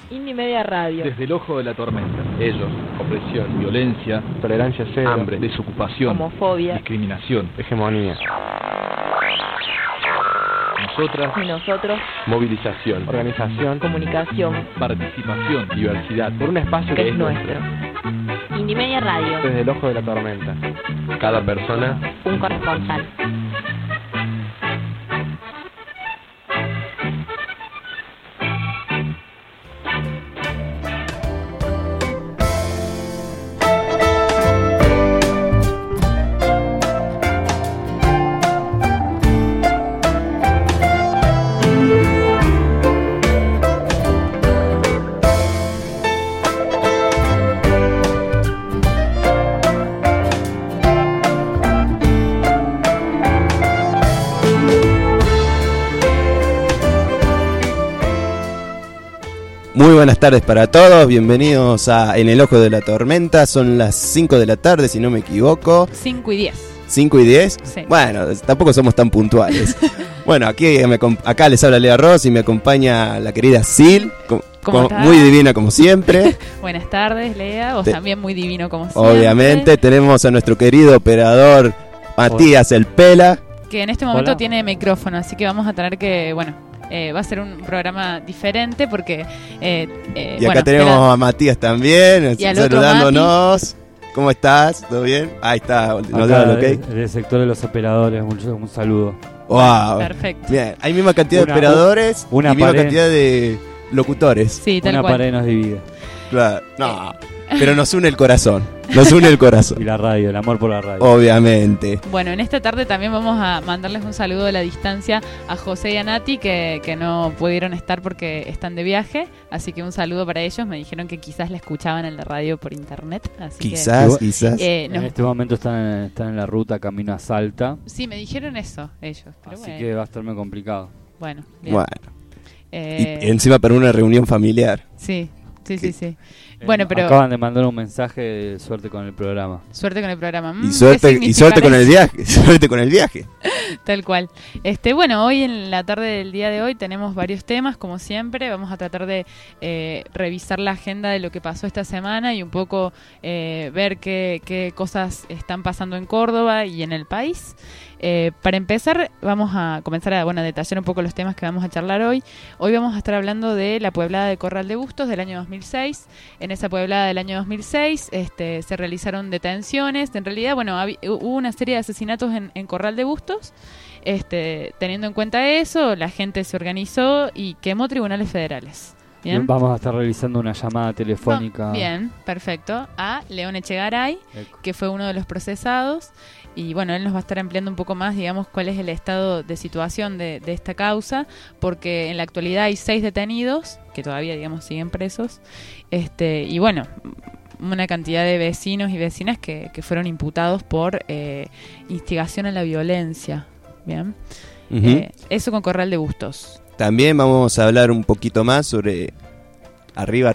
Indimedia Radio. Desde el ojo de la tormenta. Ellos, opresión, Violencia, tolerancia cero, hambre, desocupación, homofobia, discriminación. hegemonía, Nosotras, y nosotros, movilización, organización, comunicación, participación, diversidad, por un espacio que es nuestro. Indimedia Radio. Desde el ojo de la tormenta. Cada persona, Un corresponsal. Muy buenas tardes para todos, bienvenidos a En el Ojo de la Tormenta, son las 5 de la tarde si no me equivoco. 5 y 10. 5 y 10, Sí. Bueno, tampoco somos tan puntuales. Bueno, acá les habla Lea Ross y me acompaña la querida Sil, ¿Cómo estás? muy divina como siempre. Buenas tardes, Lea, vos también muy divino como siempre. Obviamente tenemos a nuestro querido operador Matías El Pela. Que en este momento Hola. tiene micrófono, así que vamos a tener que, va a ser un programa diferente porque... Y acá tenemos a Matías también, Y al otro saludándonos. ¿Cómo estás? ¿Todo bien? Ahí está, nos da el ok. Del sector de los operadores, un saludo. Wow. Perfecto. Bien, hay misma cantidad de operadores y una misma pared. cantidad de locutores. Sí, tal Una cual. pared nos divide. Claro. No, pero nos une el corazón. Nos une el Y corazón. la radio, el amor por la radio. Obviamente. Bueno, en esta tarde también vamos a mandarles un saludo de la distancia a José y a Nati que no pudieron estar porque están de viaje, así que un saludo para ellos. Me dijeron que quizás la escuchaban en la radio por internet, así Quizás. que En este momento están en la ruta camino a Salta, sí, me dijeron eso ellos, pero así bueno, que va a estar muy complicado. bueno, bien. Bueno. Eh, Y encima para una reunión familiar. sí. Bueno, pero Acaban de mandar un mensaje de suerte con el programa. suerte con el programa. Y ¿Qué suerte significa con el eso? viaje. Suerte con el viaje. Tal cual. Bueno, hoy en la tarde del día de hoy tenemos varios temas, como siempre. Vamos a tratar de revisar la agenda de lo que pasó esta semana y un poco ver qué cosas están pasando en Córdoba y en el país. Para empezar, vamos a comenzar a detallar un poco los temas que vamos a charlar hoy. Hoy vamos a estar hablando de la pueblada de Corral de Bustos del año 2006. En esa pueblada del año 2006 se realizaron detenciones. En realidad, hubo una serie de asesinatos en Corral de Bustos. Teniendo en cuenta eso, la gente se organizó y quemó tribunales federales. ¿Bien? Vamos a estar realizando una llamada telefónica. Bien, perfecto. A León Echegaray, Eco. que fue uno de los procesados. Y él nos va a estar ampliando un poco más, digamos, cuál es el estado de situación de esta causa, porque en la actualidad hay 6 detenidos, que todavía, digamos, siguen presos, una cantidad de vecinos y vecinas que fueron imputados por instigación a la violencia. Bien. Ujú. Eso con Corral de Bustos. También vamos a hablar un poquito más sobre arriba.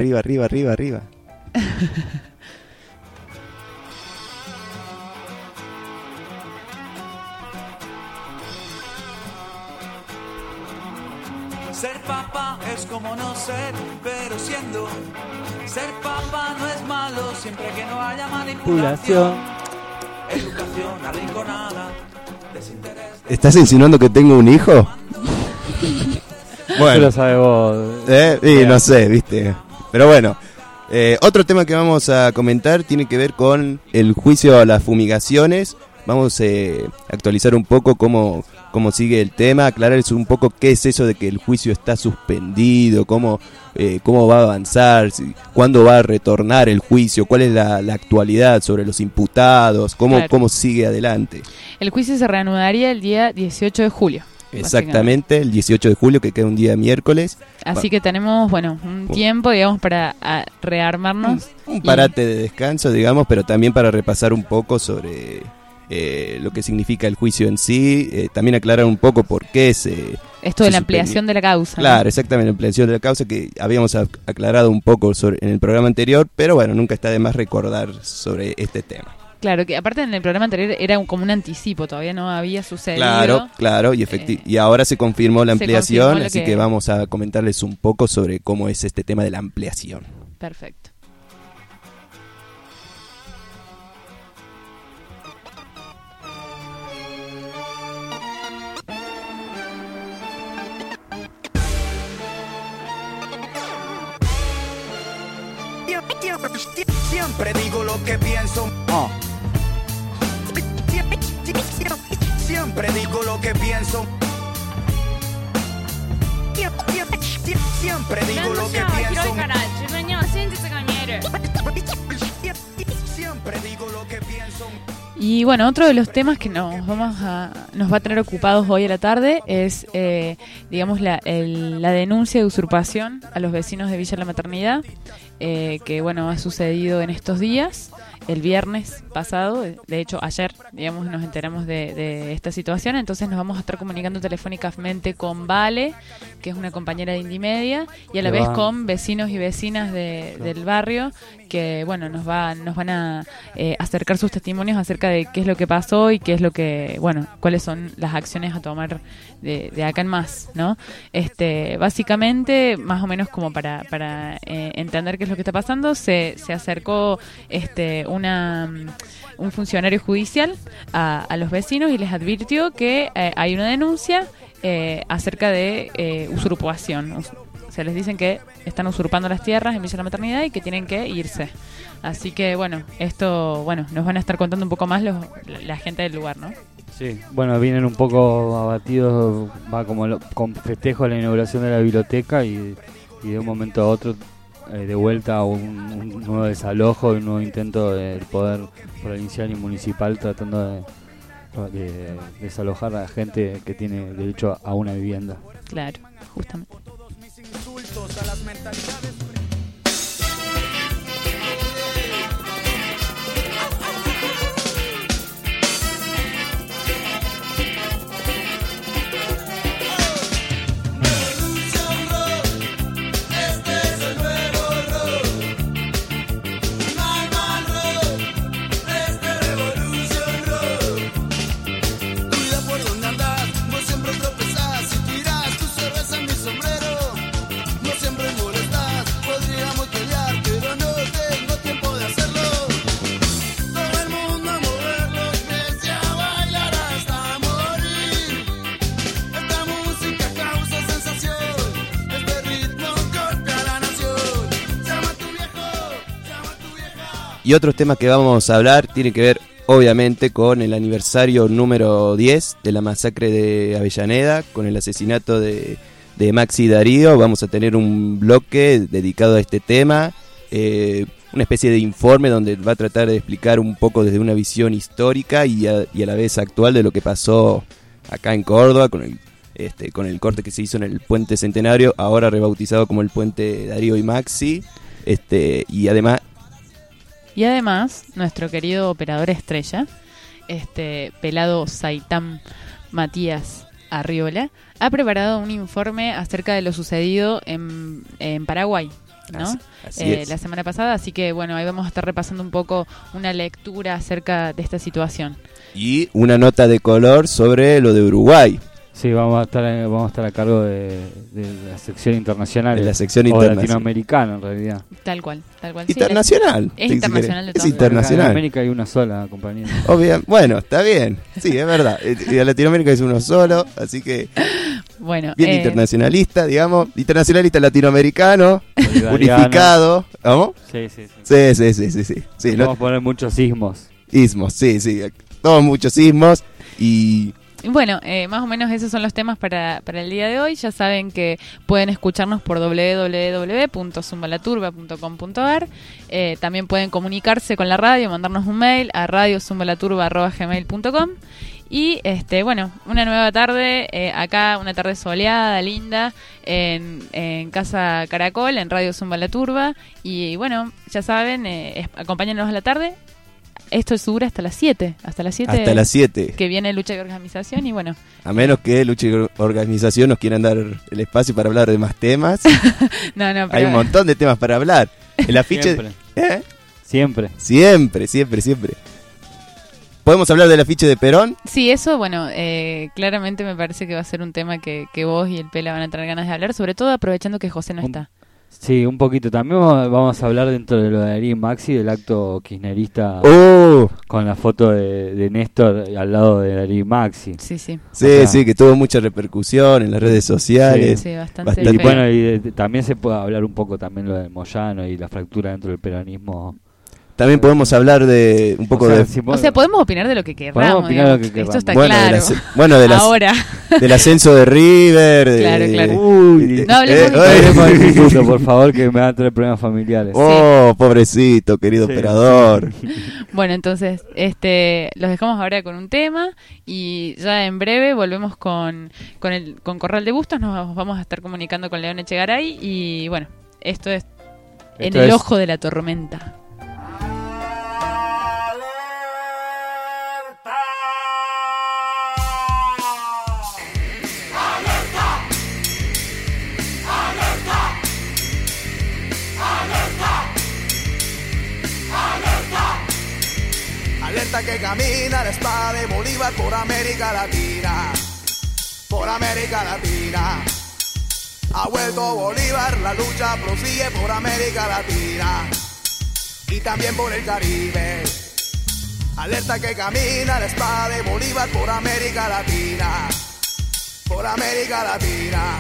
Ser papá es como no ser, pero siendo. Ser papá no es malo, siempre que no haya manipulación. Educación arrinconada, desinterés. ¿Estás insinuando que tengo un hijo? Eso lo sabe vos. No sé, viste. Pero bueno, otro tema que vamos a comentar tiene que ver con el juicio a las fumigaciones. Vamos a actualizar un poco cómo sigue el tema, aclararles un poco qué es eso de que el juicio está suspendido, cómo va a avanzar, cuándo va a retornar el juicio, cuál es la actualidad sobre los imputados, cómo sigue adelante. El juicio se reanudaría el día 18 de julio. Exactamente, el 18 de julio, que queda un día miércoles. Así que tenemos, un tiempo, digamos, para rearmarnos. Un parate de descanso, digamos, pero también para repasar un poco sobre lo que significa el juicio en sí, también aclarar un poco por qué Esto de la suspendió. ampliación de la causa. Claro, ¿no? exactamente, la ampliación de la causa que habíamos aclarado un poco en el programa anterior, pero bueno, nunca está de más recordar sobre este tema. Claro, que aparte en el programa anterior era como un anticipo, todavía no había sucedido. Claro, y ahora se confirmó la ampliación, confirmó así que vamos a comentarles un poco sobre cómo es este tema de la ampliación. Perfecto. Siempre digo lo que pienso. Siempre digo lo que pienso. Siempre digo lo que pienso. Siempre digo lo que pienso. Y bueno, otro de los temas que nos va a tener ocupados hoy a la tarde es, digamos, la denuncia de usurpación a los vecinos de Villa La Maternidad, que bueno, ha sucedido en estos días. El viernes pasado, de hecho ayer, digamos, nos enteramos de esta situación, entonces nos vamos a estar comunicando telefónicamente con Vale, que es una compañera de Indimedia, y a la vez con vecinos y vecinas del barrio, que bueno, nos van a acercar sus testimonios acerca de qué es lo que pasó y qué es lo que, bueno, cuáles son las acciones a tomar de acá en más, ¿no? Básicamente, más o menos como para entender qué es lo que está pasando, se acercó un funcionario judicial a los vecinos y les advirtió que hay una denuncia acerca de usurpación. Se les dicen que están usurpando las tierras en Villa La Maternidad y que tienen que irse. Así que bueno, nos van a estar contando un poco más la gente del lugar, ¿no? Sí, bueno, vienen un poco abatidos, con festejo a la inauguración de la biblioteca y de un momento a otro de vuelta a un nuevo desalojo, un nuevo intento del poder provincial y municipal tratando de desalojar a la gente que tiene derecho a una vivienda. Claro, justamente. Insultos a las mentalidades. Y otros temas que vamos a hablar tienen que ver, obviamente, con el aniversario número 10 de la masacre de Avellaneda, con el asesinato de Maxi Darío. Vamos a tener un bloque dedicado a este tema, una especie de informe donde va a tratar de explicar un poco desde una visión histórica y a la vez actual de lo que pasó acá en Córdoba con el corte que se hizo en el Puente Centenario, ahora rebautizado como el Puente Darío y Maxi, y además, nuestro querido operador estrella, pelado Saitán Matías Arriola, ha preparado un informe acerca de lo sucedido en Paraguay, ¿no? Así es. La semana pasada, así que bueno, ahí vamos a estar repasando un poco una lectura acerca de esta situación. Y una nota de color sobre lo de Uruguay. Sí, vamos a estar a cargo de la sección internacional. De la sección internacional. O latinoamericana, en realidad. Tal cual. Internacional. Es internacional de todas Es internacional. En América hay una sola compañía. Bueno, está bien. Sí, es verdad. Y a Latinoamérica es uno solo, así que... Bueno, bien internacionalista, digamos. Internacionalista latinoamericano, unificado. ¿Vamos? Sí. Sí, vamos a poner muchos ismos. Ismos, sí. Todos muchos ismos y... Bueno, más o menos esos son los temas para el día de hoy. Ya saben que pueden escucharnos por www.zumbalaturba.com.ar. También pueden comunicarse con la radio, mandarnos un mail a radiozumbalaturba@gmail.com. Y una nueva tarde, acá una tarde soleada, linda, en Casa Caracol, en Radio Zumba La Turba. Y bueno, ya saben, acompáñenos a la tarde. Esto dura hasta las 7. Hasta las 7. Que viene Lucha y Organización y bueno. A menos que Lucha y Organización nos quieran dar el espacio para hablar de más temas. No, pero... Hay un montón de temas para hablar. El afiche... Siempre. Siempre. ¿Podemos hablar del afiche de Perón? Sí, eso, bueno, claramente me parece que va a ser un tema que vos y el Pela van a tener ganas de hablar, sobre todo aprovechando que José no está. Sí, un poquito. También vamos a hablar dentro de lo de Darío y Maxi, del acto kirchnerista con la foto de Néstor al lado de Darío y Maxi. Sí, sí. Sí, O sea, sí, que tuvo mucha repercusión en las redes sociales. Sí, bastante. Y bueno, también se puede hablar un poco también lo de Moyano y la fractura dentro del peronismo. También podemos hablar de un poco de... O sea, podemos opinar de lo que queramos. Podemos opinar de lo que Esto está bueno, claro. Ahora. Del ascenso de River. Claro. Uy, no hablemos del instituto, por favor, que me va a traer problemas familiares. Pobrecito, querido operador. Bueno, entonces, los dejamos ahora con un tema y ya en breve volvemos con Corral de Bustos. Nos vamos a estar comunicando con León Echegaray y bueno, esto es En el Ojo de la Tormenta. Alerta que camina la espada de Bolívar por América Latina, por América Latina. Ha vuelto Bolívar, la lucha prosigue por América Latina y también por el Caribe. Alerta que camina la espada de Bolívar por América Latina, por América Latina.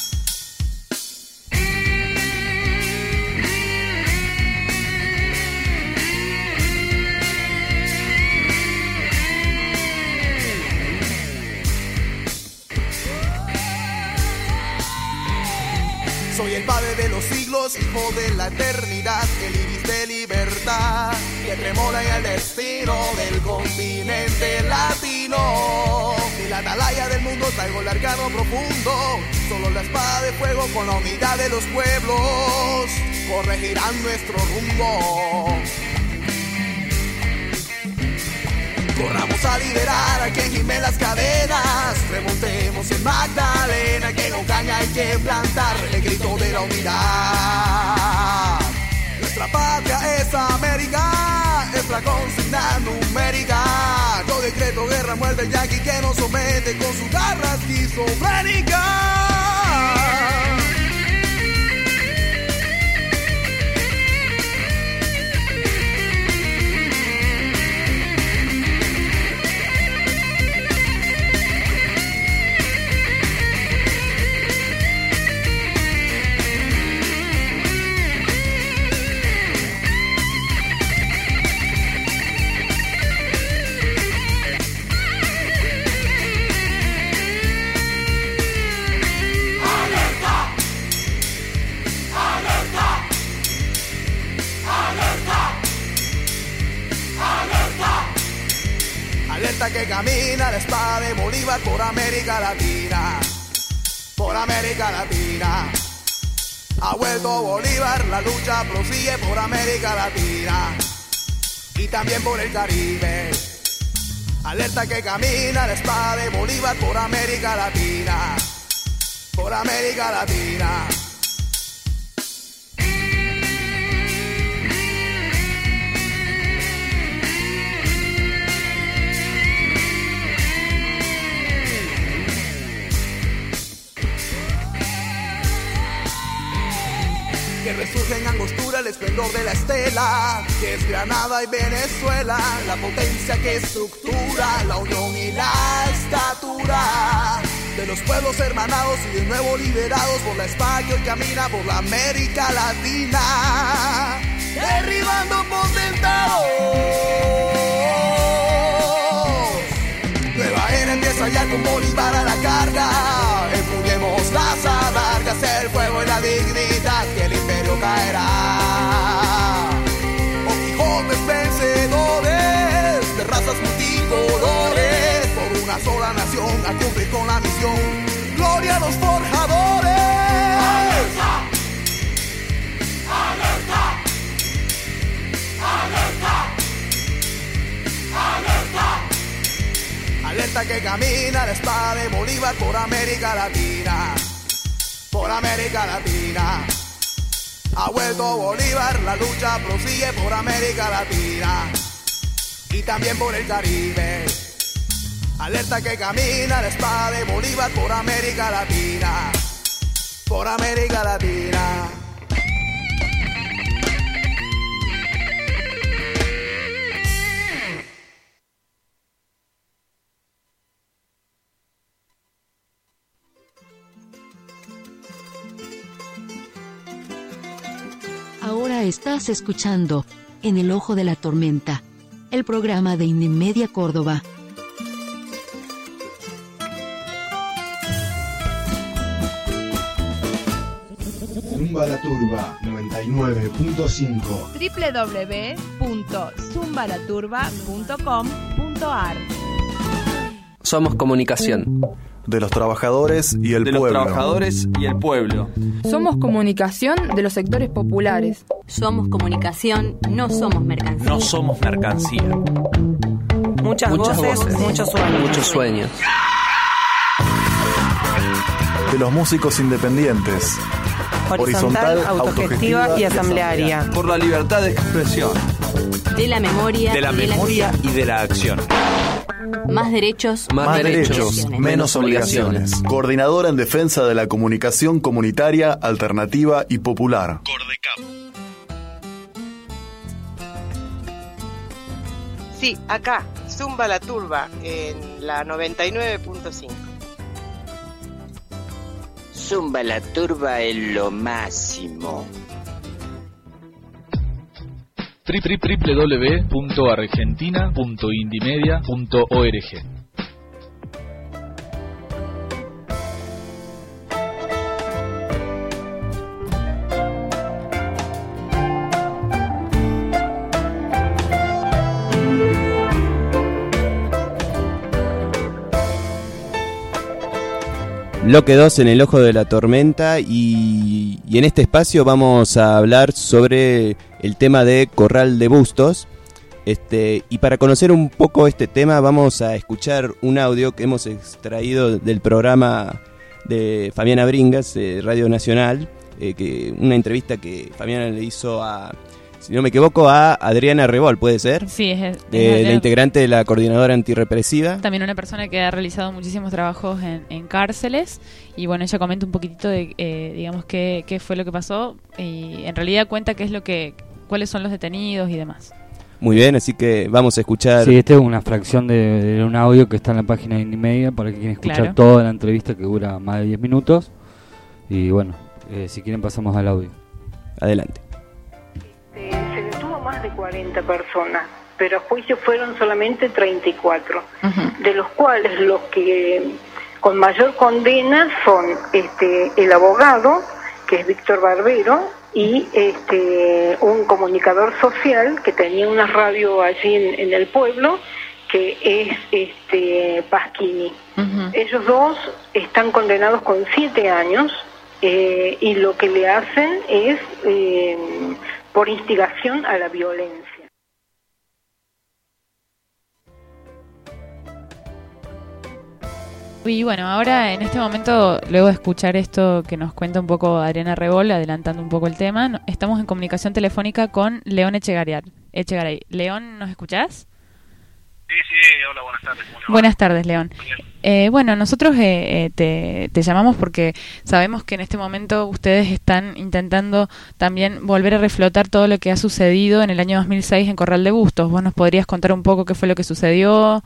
Soy el padre de los siglos, hijo de la eternidad, el iris de libertad, que tremola en el destino del continente latino. De la atalaya del mundo traigo el arcano profundo, solo la espada de fuego con la unidad de los pueblos corregirán nuestro rumbo. Corramos a liberar a quien gime las cadenas, remontemos en Magdalena, que con caña hay que plantar el grito de la unidad. Nuestra patria es América, es la consigna numérica. Yo decreto guerra, muerte el yanqui que nos somete con su garra esquizofrénica. Alerta que camina la espada de Bolívar por América Latina, por América Latina. Ha vuelto Bolívar, la lucha prosigue por América Latina y también por el Caribe. Alerta que camina la espada de Bolívar por América Latina, por América Latina. Que resurge en angostura el esplendor de la estela, que es Granada y Venezuela, la potencia que estructura la unión y la estatura de los pueblos hermanados y de nuevo liberados por la espada que hoy camina por la América Latina, derribando potentados. Nueva era empieza ya con Bolívar a la carga. Empujemos las alargas, el fuego y la dignidad, que el imperio caerá. Oh Quijotes vencedores, de razas multicolores, por una sola nación a cumplir con la misión. Gloria a los forjadores. ¡Alerta! ¡Alerta! ¡Alerta! ¡Alerta! Alerta que camina la espada de Bolívar por América Latina, por América Latina. Ha vuelto Bolívar, la lucha prosigue por América Latina y también por el Caribe. Alerta que camina la espada de Bolívar por América Latina, por América Latina. Ahora estás escuchando En el Ojo de la Tormenta, el programa de Indimedia Córdoba. Zumba la Turba 99.5 www.zumbalaturba.com.ar. Somos comunicación. De los trabajadores y el pueblo. De los trabajadores y el pueblo. Somos comunicación de los sectores populares. Somos comunicación, no somos mercancía. No somos mercancía. Muchas voces, muchos sueños. Muchos sueños. De los músicos independientes. Horizontal, autogestiva y asamblearia. Por la libertad de expresión. De la memoria. De la memoria y de la acción. Más derechos, menos obligaciones. Coordinadora en defensa de la comunicación comunitaria, alternativa y popular. Cordecap. Sí, acá, Zumba la Turba, en la 99.5. Zumba la Turba es lo máximo. www.argentina.indimedia.org. Bloque 2 en el Ojo de la Tormenta y en este espacio vamos a hablar sobre el tema de Corral de Bustos. Y para conocer un poco este tema vamos a escuchar un audio que hemos extraído del programa de Fabiana Bringas, de Radio Nacional, una entrevista que Fabiana le hizo a, si no me equivoco, a Adriana Rebol, ¿puede ser? Sí, es la integrante de la Coordinadora Antirrepresiva. También una persona que ha realizado muchísimos trabajos en cárceles. Y bueno, ella comenta un poquitito de, digamos, qué fue lo que pasó. Y en realidad cuenta cuáles son los detenidos y demás. Muy bien, así que vamos a escuchar. Sí, esta es una fracción de un audio que está en la página de Indimedia para que quieran escuchar toda la entrevista, que dura más de 10 minutos. Y bueno, si quieren pasamos al audio. Adelante. Se detuvo más de 40 personas, pero a juicio fueron solamente 34, de los cuales los que con mayor condena son el abogado, que es Víctor Barbero, y un comunicador social que tenía una radio allí en el pueblo, que es Pasquini. Ellos dos están condenados con 7 años y lo que le hacen es por instigación a la violencia. Y bueno, ahora en este momento, luego de escuchar esto que nos cuenta un poco Adriana Rebol, adelantando un poco el tema, estamos en comunicación telefónica con León Echegaray. León, ¿nos escuchás? Sí, hola, buenas tardes. Buenas tardes, León. Bueno, nosotros te llamamos porque sabemos que en este momento ustedes están intentando también volver a reflotar todo lo que ha sucedido en el año 2006 en Corral de Bustos. ¿Vos nos podrías contar un poco qué fue lo que sucedió?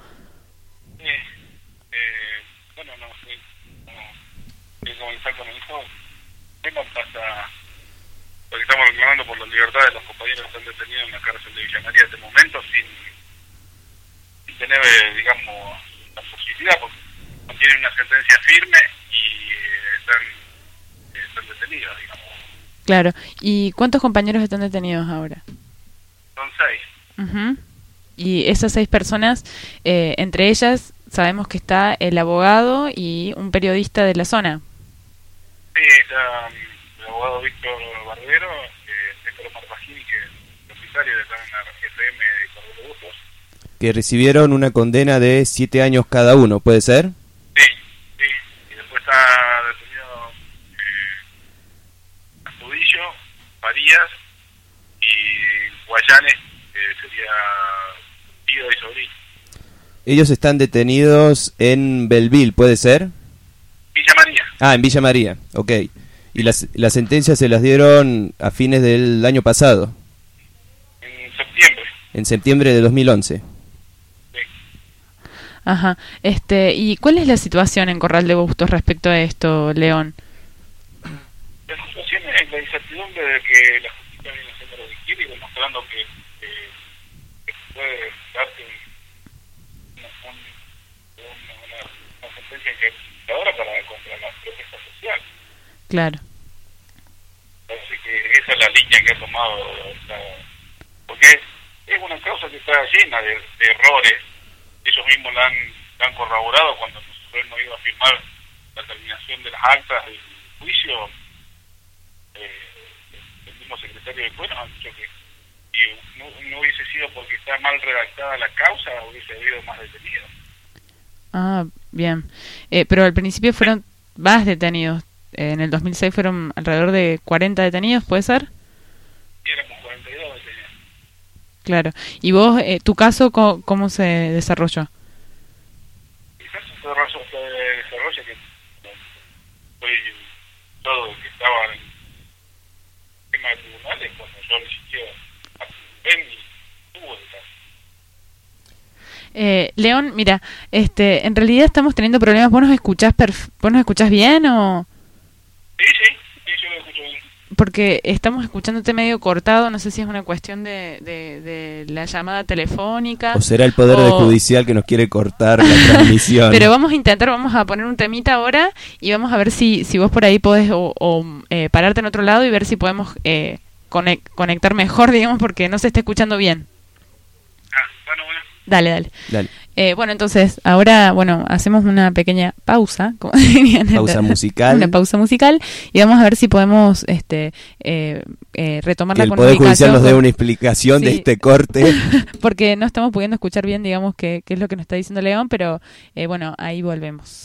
Porque estamos reclamando por la libertad de los compañeros que están detenidos en la cárcel de Villa María en este momento sin tener, digamos, la posibilidad, porque no tienen una sentencia firme y están detenidos, digamos. Claro. ¿Y cuántos compañeros están detenidos ahora? Son 6. Y esas 6 personas, entre ellas sabemos que está el abogado y un periodista de la zona. Sí, está el abogado Víctor Barbero, Héctor Marpagini, que es propietario de la FM de Corral de Bustos. Que recibieron una condena de 7 años cada uno, ¿puede ser? Sí. Y después está detenido Astudillo, Farías y Guayanes, que sería tío y sobrino. Ellos están detenidos en Belleville, ¿puede ser? Villa María. Ah, en Villa María, ok. Y las sentencias se las dieron a fines del año pasado. En septiembre. En septiembre de 2011. Ajá. ¿Y cuál es la situación en Corral de Bustos respecto a esto, León? La situación es la incertidumbre de que la justicia viene haciendo lo que quiere y demostrando que puede darte una sentencia injustificadora contra la protesta social. Claro. Parece que esa es la línea que ha tomado, porque es una causa que está llena de errores. Ellos mismos la han corroborado cuando nosotros hemos ido a firmar la terminación de las actas del juicio. El mismo secretario de Cuerno ha dicho que si no hubiese sido porque está mal redactada la causa, hubiese habido más detenidos. Ah, bien. Pero al principio fueron más detenidos. En el 2006 fueron alrededor de 40 detenidos, ¿puede ser? Y éramos 42 detenidos. Claro. ¿Y vos, tu caso, cómo se desarrolló? Mi caso se desarrolla que fue todo lo que estaba en el tema de tribunales cuando yo ni siquiera participé ni tuvo el caso. León, mira, en realidad estamos teniendo problemas. ¿Vos nos escuchás bien o...? Sí, yo lo escucho bien. Porque estamos escuchándote medio cortado, no sé si es una cuestión de la llamada telefónica. O será el Poder Judicial que nos quiere cortar la transmisión. Pero vamos a poner un temita ahora y vamos a ver si vos por ahí podés pararte en otro lado y ver si podemos conectar mejor, digamos, porque no se está escuchando bien. Bueno. Dale. Bueno, entonces, ahora, hacemos una pequeña pausa. Como pausa musical. Una pausa musical. Y vamos a ver si podemos retomar la comunicación. Que el Poder Judicial nos dé una explicación de este corte. Porque no estamos pudiendo escuchar bien, digamos, qué es lo que nos está diciendo León, pero ahí volvemos.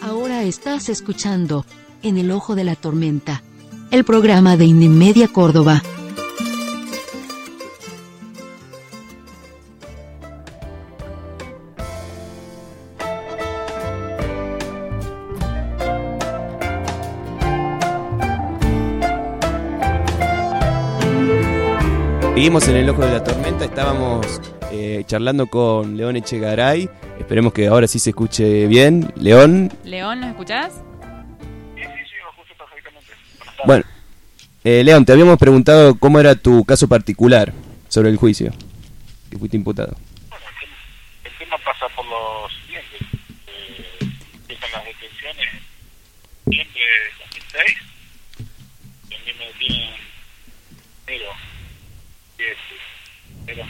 Ahora estás escuchando En el Ojo de la Tormenta, el programa de Indimedia Córdoba. Seguimos en el Ojo de la Tormenta, estábamos charlando con León Echegaray. Esperemos que ahora sí se escuche bien. León, León, ¿nos escuchás? Sí, lo escucho perfectamente. bueno, León, te habíamos preguntado cómo era tu caso particular sobre el juicio que fuiste imputado. Bueno, el tema pasa por lo siguiente. Empiezan las detenciones en noviembre de 2006. Y a mí me detienen pero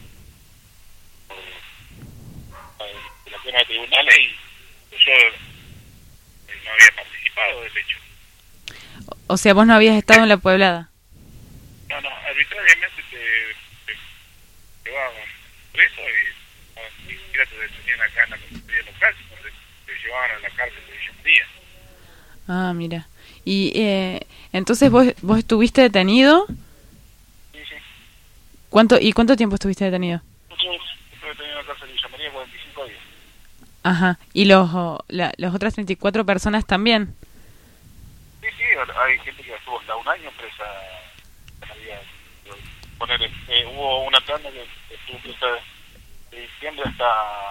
la pena de tribunales y yo no había participado del hecho. O sea, vos no habías estado en la Pueblada. No, arbitrariamente te llevaban preso y ni siquiera te detenían acá en la comisaría local, sino te llevaban a la cárcel de Villa María. Ah, mira. Y entonces vos estuviste detenido. Sí. ¿Cuánto tiempo estuviste detenido? Yo estuve detenido en la cárcel de Villa María 45 días. Ajá. ¿Y las otras 34 personas también? Sí, hay gente que estuvo hasta un año presa. Hubo una tanda que estuvo presa de diciembre hasta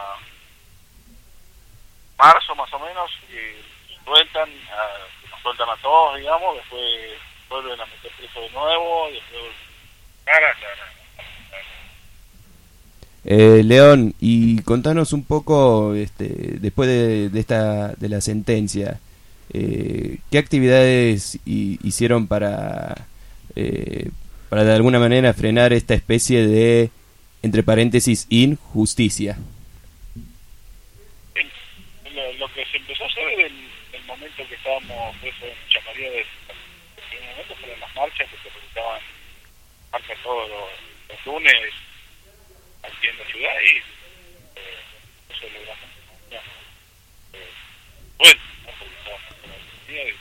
marzo más o menos, y nos sueltan a todos, digamos, después vuelven a meter preso de nuevo, y después León, y contanos un poco, después de la sentencia, ¿qué actividades hicieron para de alguna manera frenar esta especie de, entre paréntesis, injusticia? Lo que se empezó a hacer en el momento que estábamos presos en Villa María, en primer momento fueron las marchas que se realizaban, marchas todos los lunes aquí en la ciudad, y eso logramos. Bueno, porque estábamos en la policía y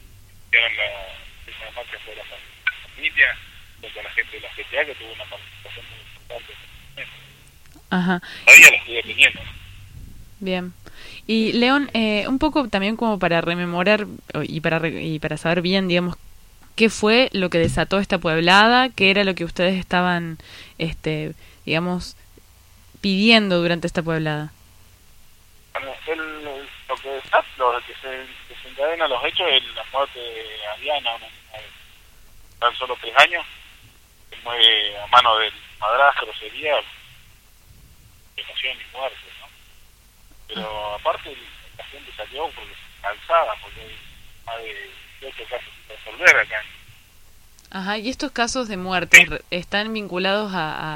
esa marcha fue la familia, contra la gente de la GTA, que tuvo una participación muy importante. Ajá. Todavía la estoy deteniendo. Bien. Y León, un poco también como para rememorar y para saber bien, digamos, qué fue lo que desató esta pueblada, qué era lo que ustedes estaban, digamos, pidiendo durante esta pueblada. Bueno, lo que se desencadena los hechos es la muerte de Ariana, una niña de tan solo 3 años, que muere a mano del madrastro, sería violación y muerte, ¿no? Pero aparte la gente salió porque cansada, porque hay más de 18 casos que resolver acá. Ajá, y estos casos de muerte están vinculados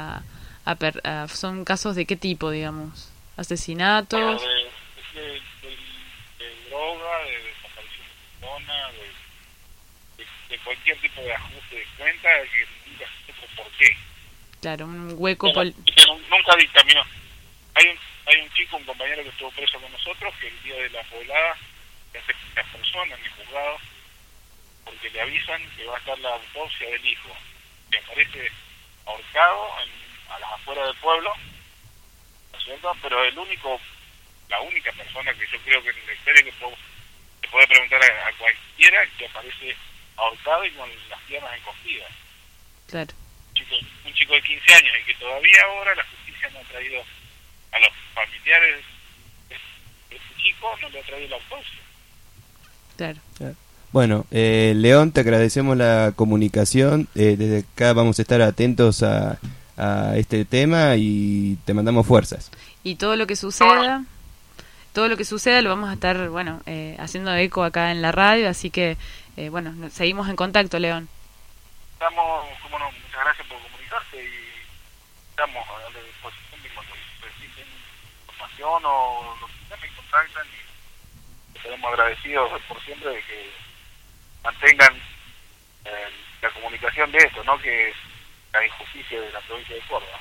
son casos de qué tipo, digamos, asesinatos. Bueno, de droga, de desaparición de personas, de cualquier tipo de ajuste de cuenta que nunca se supo por qué. Claro, un hueco. Nunca dictaminó. Hay un chico, un compañero que estuvo preso con nosotros, que el día de la poblada se hace las personas en el juzgado porque le avisan que va a estar la autopsia del hijo, que aparece ahorcado a las afueras del pueblo, ¿no es cierto? Pero la única persona que yo creo que en la historia que se puede preguntar a cualquiera, que aparece ahorcado y con las piernas encogidas. Claro. Un chico de 15 años, y que todavía ahora la justicia no ha traído a los familiares de este chico, no le ha traído la autopsia. Claro. Bueno, León, te agradecemos la comunicación. Desde acá vamos a estar atentos a este tema y te mandamos fuerzas. Y todo lo que suceda lo vamos a estar, bueno, haciendo eco acá en la radio, así que, bueno, seguimos en contacto, León. Estamos, como no, muchas gracias por comunicarse y estamos a la disposición de cuando necesiten información o lo que sea, me contactan y estaremos agradecidos por siempre de que mantengan la comunicación de esto, ¿no? Que es la injusticia de la provincia de Córdoba.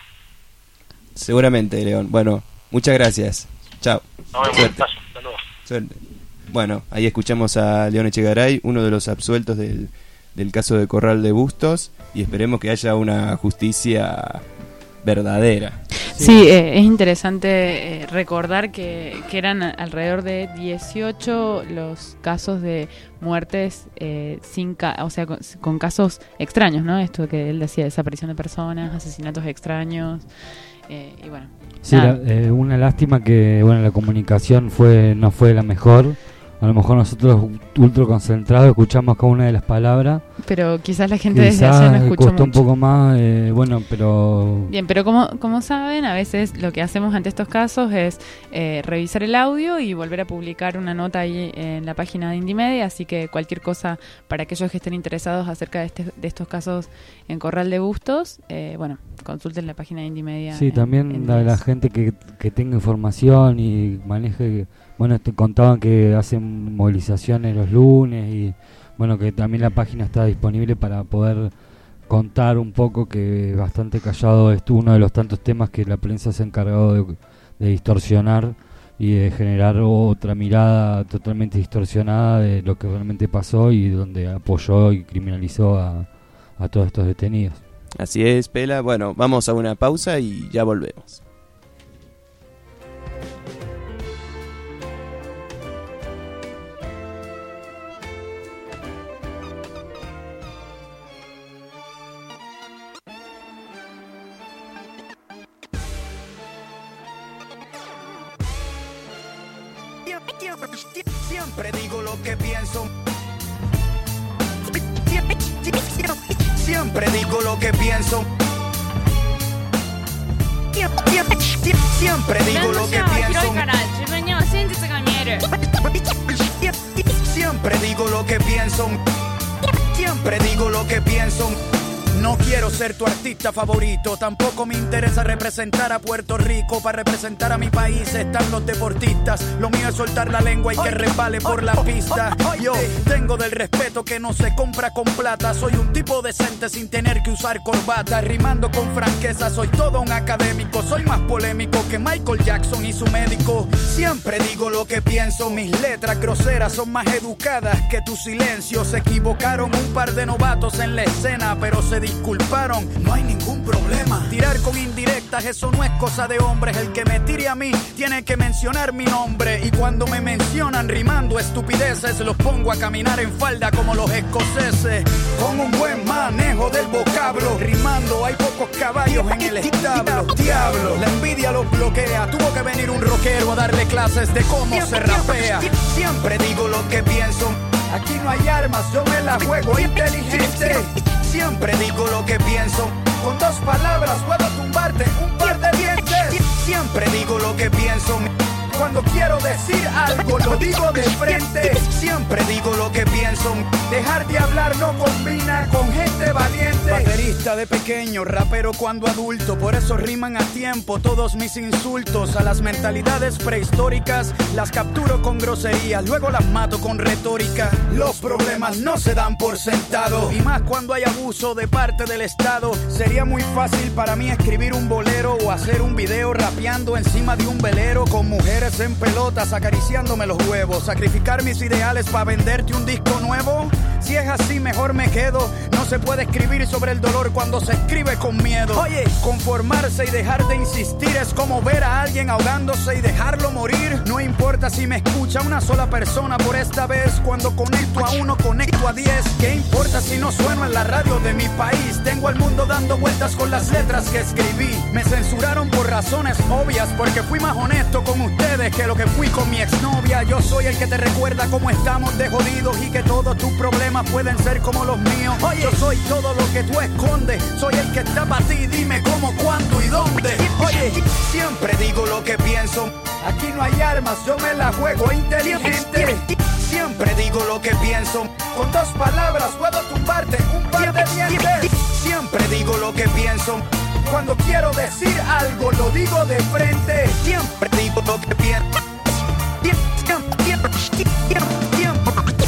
Seguramente, León. Bueno, muchas gracias. Chao. Nos vemos. Suerte. Saludos. Suerte. Bueno. Bueno, ahí escuchamos a León Echegaray, uno de los absueltos del caso de Corral de Bustos, y esperemos que haya una justicia verdadera. Sí, es interesante recordar que eran alrededor de 18 los casos de muertes con casos extraños, ¿no? Esto que él decía, desaparición de personas, asesinatos extraños, y bueno. Sí, una lástima que la comunicación no fue la mejor. A lo mejor nosotros ultra concentrados escuchamos cada una de las palabras, pero quizás la gente desde allá no escuchó costó mucho. Un poco más, pero... Bien, pero como saben, a veces lo que hacemos ante estos casos es revisar el audio y volver a publicar una nota ahí en la página de Indimedia, así que cualquier cosa para aquellos que estén interesados acerca de estos casos en Corral de Bustos, consulten la página de Indimedia. Sí, también la gente que tenga información y maneje... te contaban que hacen movilizaciones los lunes y que también la página está disponible para poder contar un poco, que bastante callado es uno de los tantos temas que la prensa se ha encargado de distorsionar y de generar otra mirada totalmente distorsionada de lo que realmente pasó y donde apoyó y criminalizó a todos estos detenidos. Así es, Pela. Bueno, vamos a una pausa y ya volvemos. Siempre digo lo que pienso. Siempre digo lo que pienso. Siempre digo lo que pienso. Siempre digo lo que pienso. Siempre digo lo que pienso. No quiero ser tu artista favorito, tampoco me interesa representar a Puerto Rico. Para representar a mi país están los deportistas. Lo mío es soltar la lengua y que resbale por la pista. Yo tengo del respeto que no se compra con plata. Soy un tipo decente sin tener que usar corbata. Rimando con franqueza, soy todo un académico. Soy más polémico que Michael Jackson y su médico. Siempre digo lo que pienso. Mis letras groseras son más educadas que tu silencio. Se equivocaron un par de novatos en la escena, pero se disculparon, no hay ningún problema. Tirar con indirectas, eso no es cosa de hombres. El que me tire a mí tiene que mencionar mi nombre. Y cuando me mencionan rimando estupideces, los pongo a caminar en falda como los escoceses. Con un buen manejo del vocablo, rimando hay pocos caballos en el establo. Diablo, la envidia los bloquea. Tuvo que venir un rockero a darle clases de cómo se rapea. Siempre digo lo que pienso. Aquí no hay armas, yo me la juego inteligente. Siempre digo lo que pienso. Con dos palabras puedo tumbarte un par de dientes. Siempre digo lo que pienso. Cuando quiero decir algo lo digo de frente. Siempre digo lo que pienso. Dejar de hablar no combina con gente valiente. Baterista de pequeño, rapero cuando adulto. Por eso riman a tiempo todos mis insultos. A las mentalidades prehistóricas las capturo con groserías, luego las mato con retórica. Los problemas no se dan por sentado, y más cuando hay abuso de parte del Estado. Sería muy fácil para mí escribir un bolero o hacer un video rapeando encima de un velero con mujeres en pelotas acariciándome los huevos. Sacrificar mis ideales para venderte un disco nuevo. Si es así mejor me quedo. No se puede escribir sobre el dolor cuando se escribe con miedo. Oye, conformarse y dejar de insistir es como ver a alguien ahogándose y dejarlo morir. No importa si me escucha una sola persona por esta vez. Cuando conecto a uno, conecto a 10. ¿Qué importa si no sueno en la radio de mi país? Tengo al mundo dando vueltas con las letras que escribí. Me censuraron por razones obvias, porque fui más honesto con ustedes que lo que fui con mi exnovia. Yo soy el que te recuerda cómo estamos de jodidos y que todos tus problemas pueden ser como los míos. Oye, yo soy todo lo que tú escondes. Soy el que está para ti, dime cómo, cuándo y dónde. Oye, siempre digo lo que pienso. Aquí no hay armas, yo me la juego inteligente. Siempre digo lo que pienso. Con dos palabras puedo tumbarte un par de dientes. Siempre digo lo que pienso. Cuando quiero decir algo lo digo de frente. Siempre digo lo que pienso. Hoy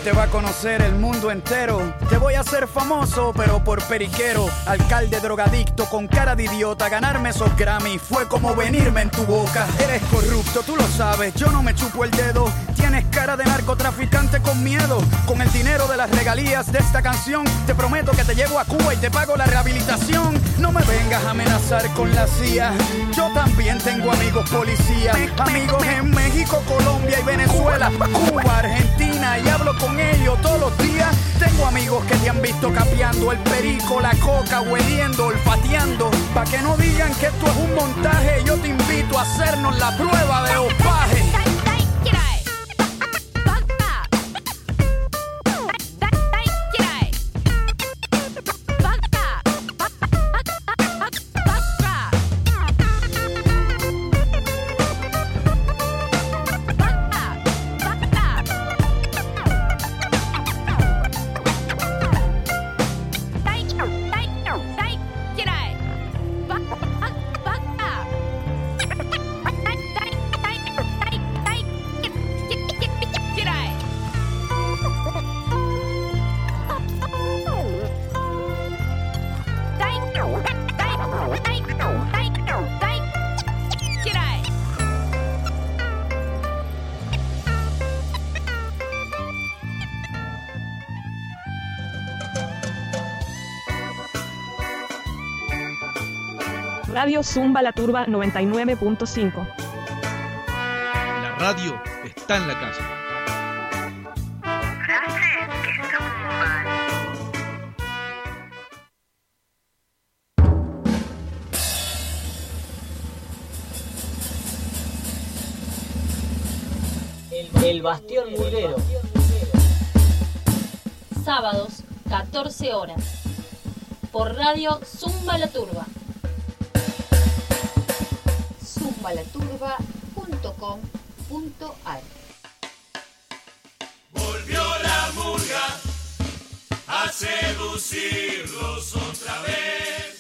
te va a conocer el mundo entero. Te voy a hacer famoso, pero por periquero. Alcalde drogadicto con cara de idiota. Ganarme esos Grammy fue como venirme en tu boca. Eres corrupto, tú lo sabes, yo no me chupo el dedo. Tienes cara de narcotraficante con miedo. Con el dinero de las regalías de esta canción, te prometo que te llevo a Cuba y te pago la rehabilitación. No me vengas a amenazar con la CIA. Yo también tengo amigos policías. Amigos en México, Colombia y Venezuela, Cuba, Argentina, y hablo con ellos todos los días. Tengo amigos que te han visto capeando el perico, la coca, hueliendo, olfateando. Pa' que no digan que esto es un montaje, yo te invito a hacernos la prueba de dopaje. Radio Zumba La Turba 99.5. La radio está en la casa. El Bastión Murguero. Sábados, 14 horas. Por Radio Zumba La Turba. zumbalaturba.com.ar. Volvió la murga a seducirlos otra vez.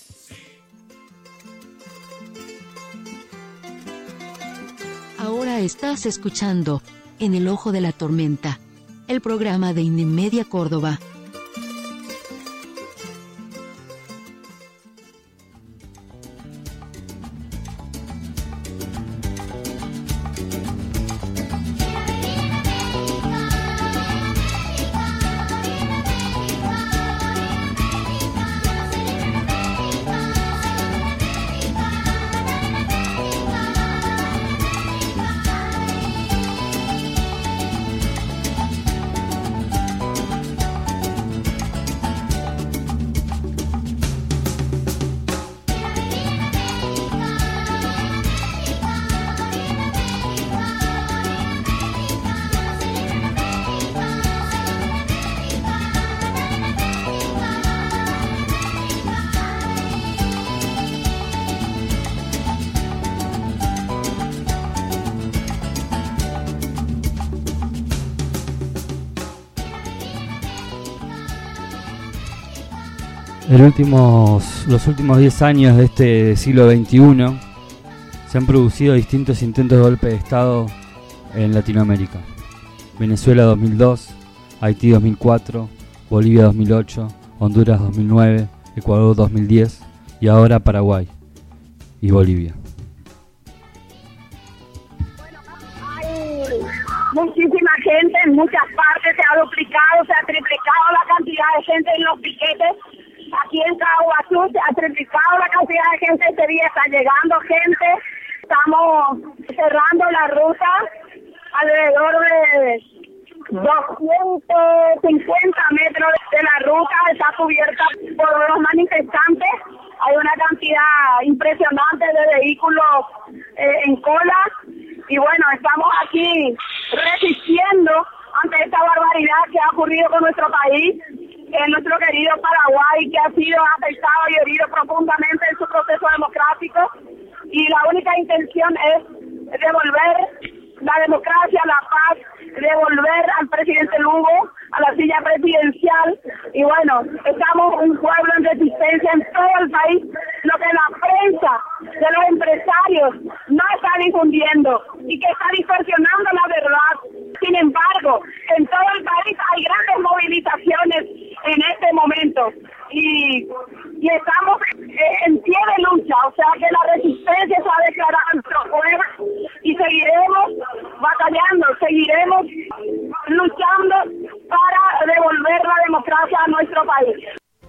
Ahora estás escuchando En el Ojo de la Tormenta, el programa de Indemedia Córdoba. Los últimos 10 años de este siglo XXI se han producido distintos intentos de golpe de Estado en Latinoamérica. Venezuela 2002, Haití 2004, Bolivia 2008, Honduras 2009, Ecuador 2010 y ahora Paraguay y Bolivia. Muchísima gente en muchas partes, se ha duplicado, se ha triplicado la cantidad de gente en los piquetes. Aquí en Caguazú se ha triplicado la cantidad de gente, este día está llegando gente. Estamos cerrando la ruta alrededor de 250 metros de la ruta, está cubierta por los manifestantes. Hay una cantidad impresionante de vehículos en cola. Y bueno, estamos aquí resistiendo ante esta barbaridad que ha ocurrido con nuestro país, en nuestro querido Paraguay, que ha sido afectado y herido profundamente en su proceso democrático. Y la única intención es devolver la democracia, la paz, devolver al presidente Lugo a la silla presidencial. Y bueno, estamos un pueblo en resistencia en todo el país, lo que la prensa de los empresarios no está difundiendo y que está distorsionando la verdad. Sin Sin embargo, en todo el país hay grandes movilizaciones en este momento y estamos en pie de lucha, o sea que la resistencia se ha declarado en nuestro pueblo y seguiremos batallando, seguiremos luchando para devolver la democracia a nuestro país.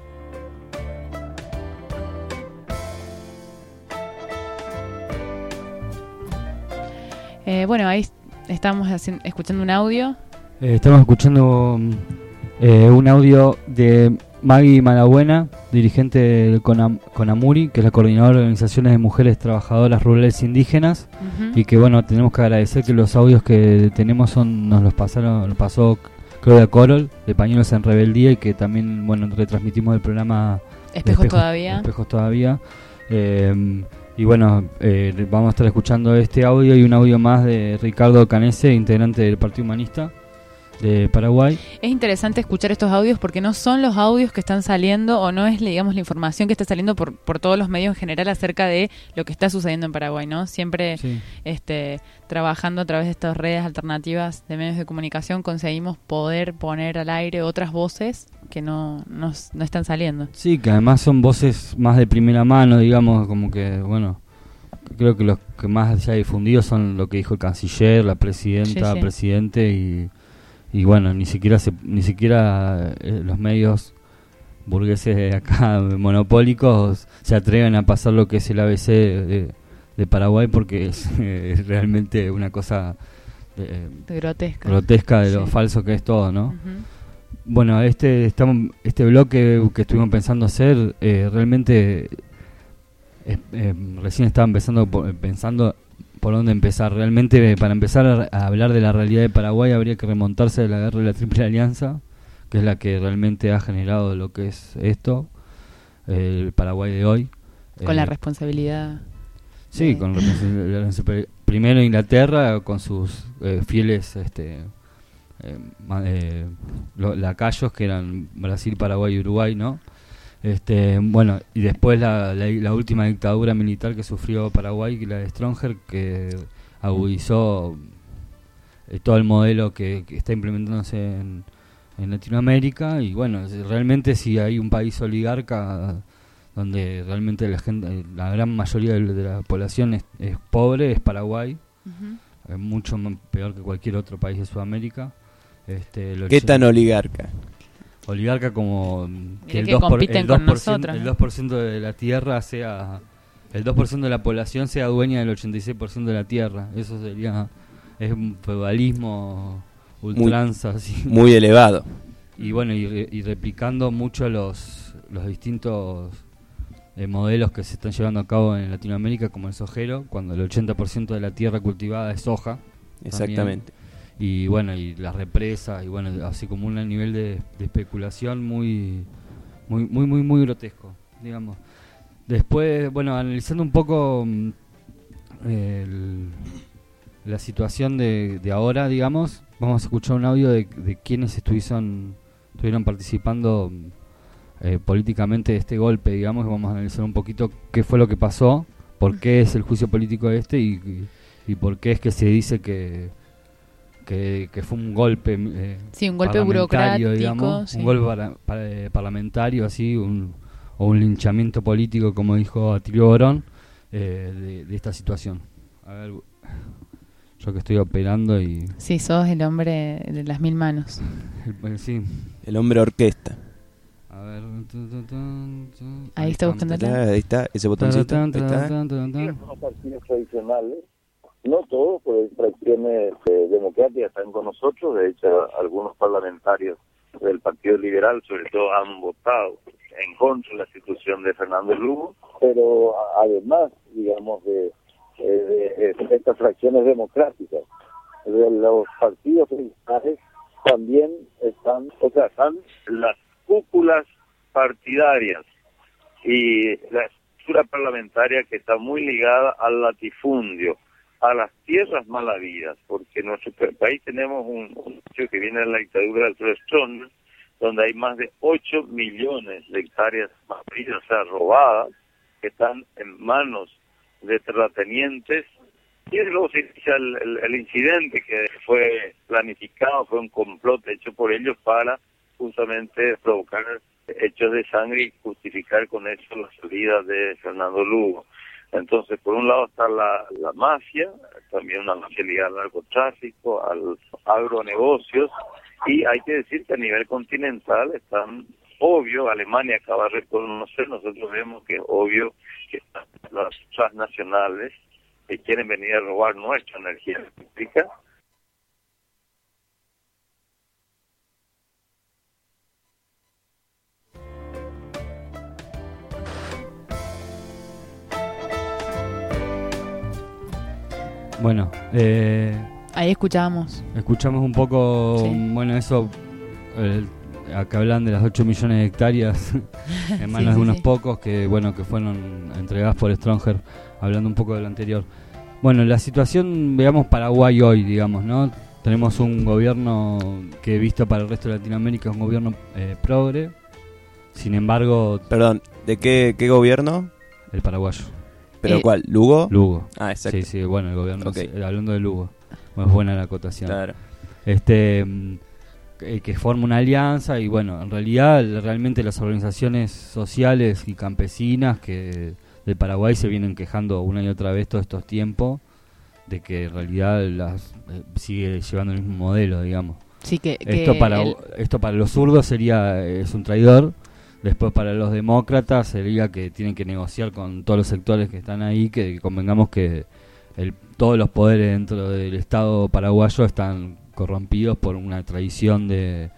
Bueno, ahí estamos escuchando un audio. Estamos escuchando un audio de Maggie Malabuena, dirigente del CONAMURI, que es la Coordinadora de Organizaciones de Mujeres Trabajadoras Rurales Indígenas, y que bueno, tenemos que agradecer que los audios que tenemos nos los pasó Claudia Corol, de Pañuelos en Rebeldía, y que también, bueno, retransmitimos el programa Espejos Todavía. Y bueno, vamos a estar escuchando este audio y un audio más de Ricardo Canese, integrante del Partido Humanista de Paraguay. Es interesante escuchar estos audios porque no son los audios que están saliendo, o no es, digamos, la información que está saliendo por todos los medios en general acerca de lo que está sucediendo en Paraguay, ¿no? Siempre sí. Trabajando a través de estas redes alternativas de medios de comunicación conseguimos poder poner al aire otras voces que no están saliendo. Sí, que además son voces más de primera mano, digamos, como que, bueno, creo que los que más se ha difundido son lo que dijo el canciller, la presidenta, el presidente y bueno, ni siquiera los medios burgueses de acá, monopólicos, se atreven a pasar lo que es el ABC de Paraguay, porque es realmente una cosa grotesca de lo falso que es todo, ¿no? Uh-huh. Bueno, este bloque que estuvimos pensando hacer, realmente recién estaba pensando por dónde empezar. Realmente, para empezar a hablar de la realidad de Paraguay, habría que remontarse a la guerra de la Triple Alianza, que es la que realmente ha generado lo que es esto, el Paraguay de hoy. Con la responsabilidad. Sí, con primero Inglaterra, con sus fieles lacayos, que eran Brasil, Paraguay y Uruguay, ¿no? Bueno, y después la última dictadura militar que sufrió Paraguay, la de Stronger, que agudizó todo el modelo que está implementándose en Latinoamérica. Y bueno, realmente si hay un país oligarca donde realmente la gran mayoría de la población es pobre, es Paraguay. Uh-huh. Es mucho peor que cualquier otro país de Sudamérica. ¿Qué tan oligarca? Oligarca como que el 2% de la tierra sea, el 2% de la población sea dueña del 86% de la tierra. Eso es un feudalismo ultranza, muy elevado. Y bueno, y replicando mucho los distintos modelos que se están llevando a cabo en Latinoamérica, como el sojero, cuando el 80% de la tierra cultivada es soja. Exactamente. También. Y bueno, y las represas, y bueno, así como un nivel de especulación muy grotesco, digamos. Después, bueno, analizando un poco la situación de ahora, digamos, vamos a escuchar un audio de quienes estuvieron participando políticamente de este golpe, digamos, y vamos a analizar un poquito qué fue lo que pasó, por qué es el juicio político y por qué es que se dice que fue un golpe un golpe burocrático, digamos, un golpe parlamentario, así, o un linchamiento político, como dijo Atilio Borón, de esta situación. A ver, yo que estoy operando y... Sí, sos el hombre de las 1000 manos. Sí. El hombre orquesta. A ver... Ahí está buscando. Ahí está, ese botoncito. Ahí está. Los partidos tradicionales, no todos, pero fracciones democráticas están con nosotros. De hecho, algunos parlamentarios del Partido Liberal, sobre todo, han votado en contra de la institución de Fernández Lugo. Pero además, digamos, de estas fracciones democráticas, de los partidos tradicionales también están las cúpulas partidarias y la estructura parlamentaria, que está muy ligada al latifundio, a las tierras mal habidas, porque en nuestro país tenemos un sitio que viene de la dictadura del Stroessner, donde hay más de 8 millones de hectáreas mal habidas, o sea, robadas, que están en manos de terratenientes Y luego se inicia el incidente que fue planificado, fue un complot hecho por ellos para justamente provocar hechos de sangre y justificar con eso la salida de Fernando Lugo. Entonces, por un lado está la mafia, también una mafia ligada al narcotráfico, al agronegocios, y hay que decir que a nivel continental están, obvio, Alemania acaba de reconocer, nosotros vemos que es obvio que están las transnacionales que quieren venir a robar nuestra energía eléctrica. Bueno, ahí escuchamos un poco, sí. Bueno, eso, acá hablan de las 8 millones de hectáreas en manos de unos pocos que fueron entregadas por Stronger, hablando un poco de lo anterior. Bueno, la situación, veamos Paraguay hoy, digamos, ¿no? Tenemos un gobierno que, visto para el resto de Latinoamérica, es un gobierno progre. Sin embargo... Perdón, ¿de qué gobierno? El paraguayo. ¿Pero cuál? ¿Lugo? Lugo. Ah, exacto. Sí, bueno, el gobierno, Okay. Hablando de Lugo. Bueno, es buena la acotación. Claro. Que forma una alianza y, bueno, en realidad, realmente las organizaciones sociales y campesinas que de Paraguay se vienen quejando una y otra vez todos estos tiempos de que en realidad sigue llevando el mismo modelo, digamos. Sí, esto para los zurdos es un traidor. Después para los demócratas sería que tienen que negociar con todos los sectores que están ahí, que convengamos que todos los poderes dentro del Estado paraguayo están corrompidos por una tradición de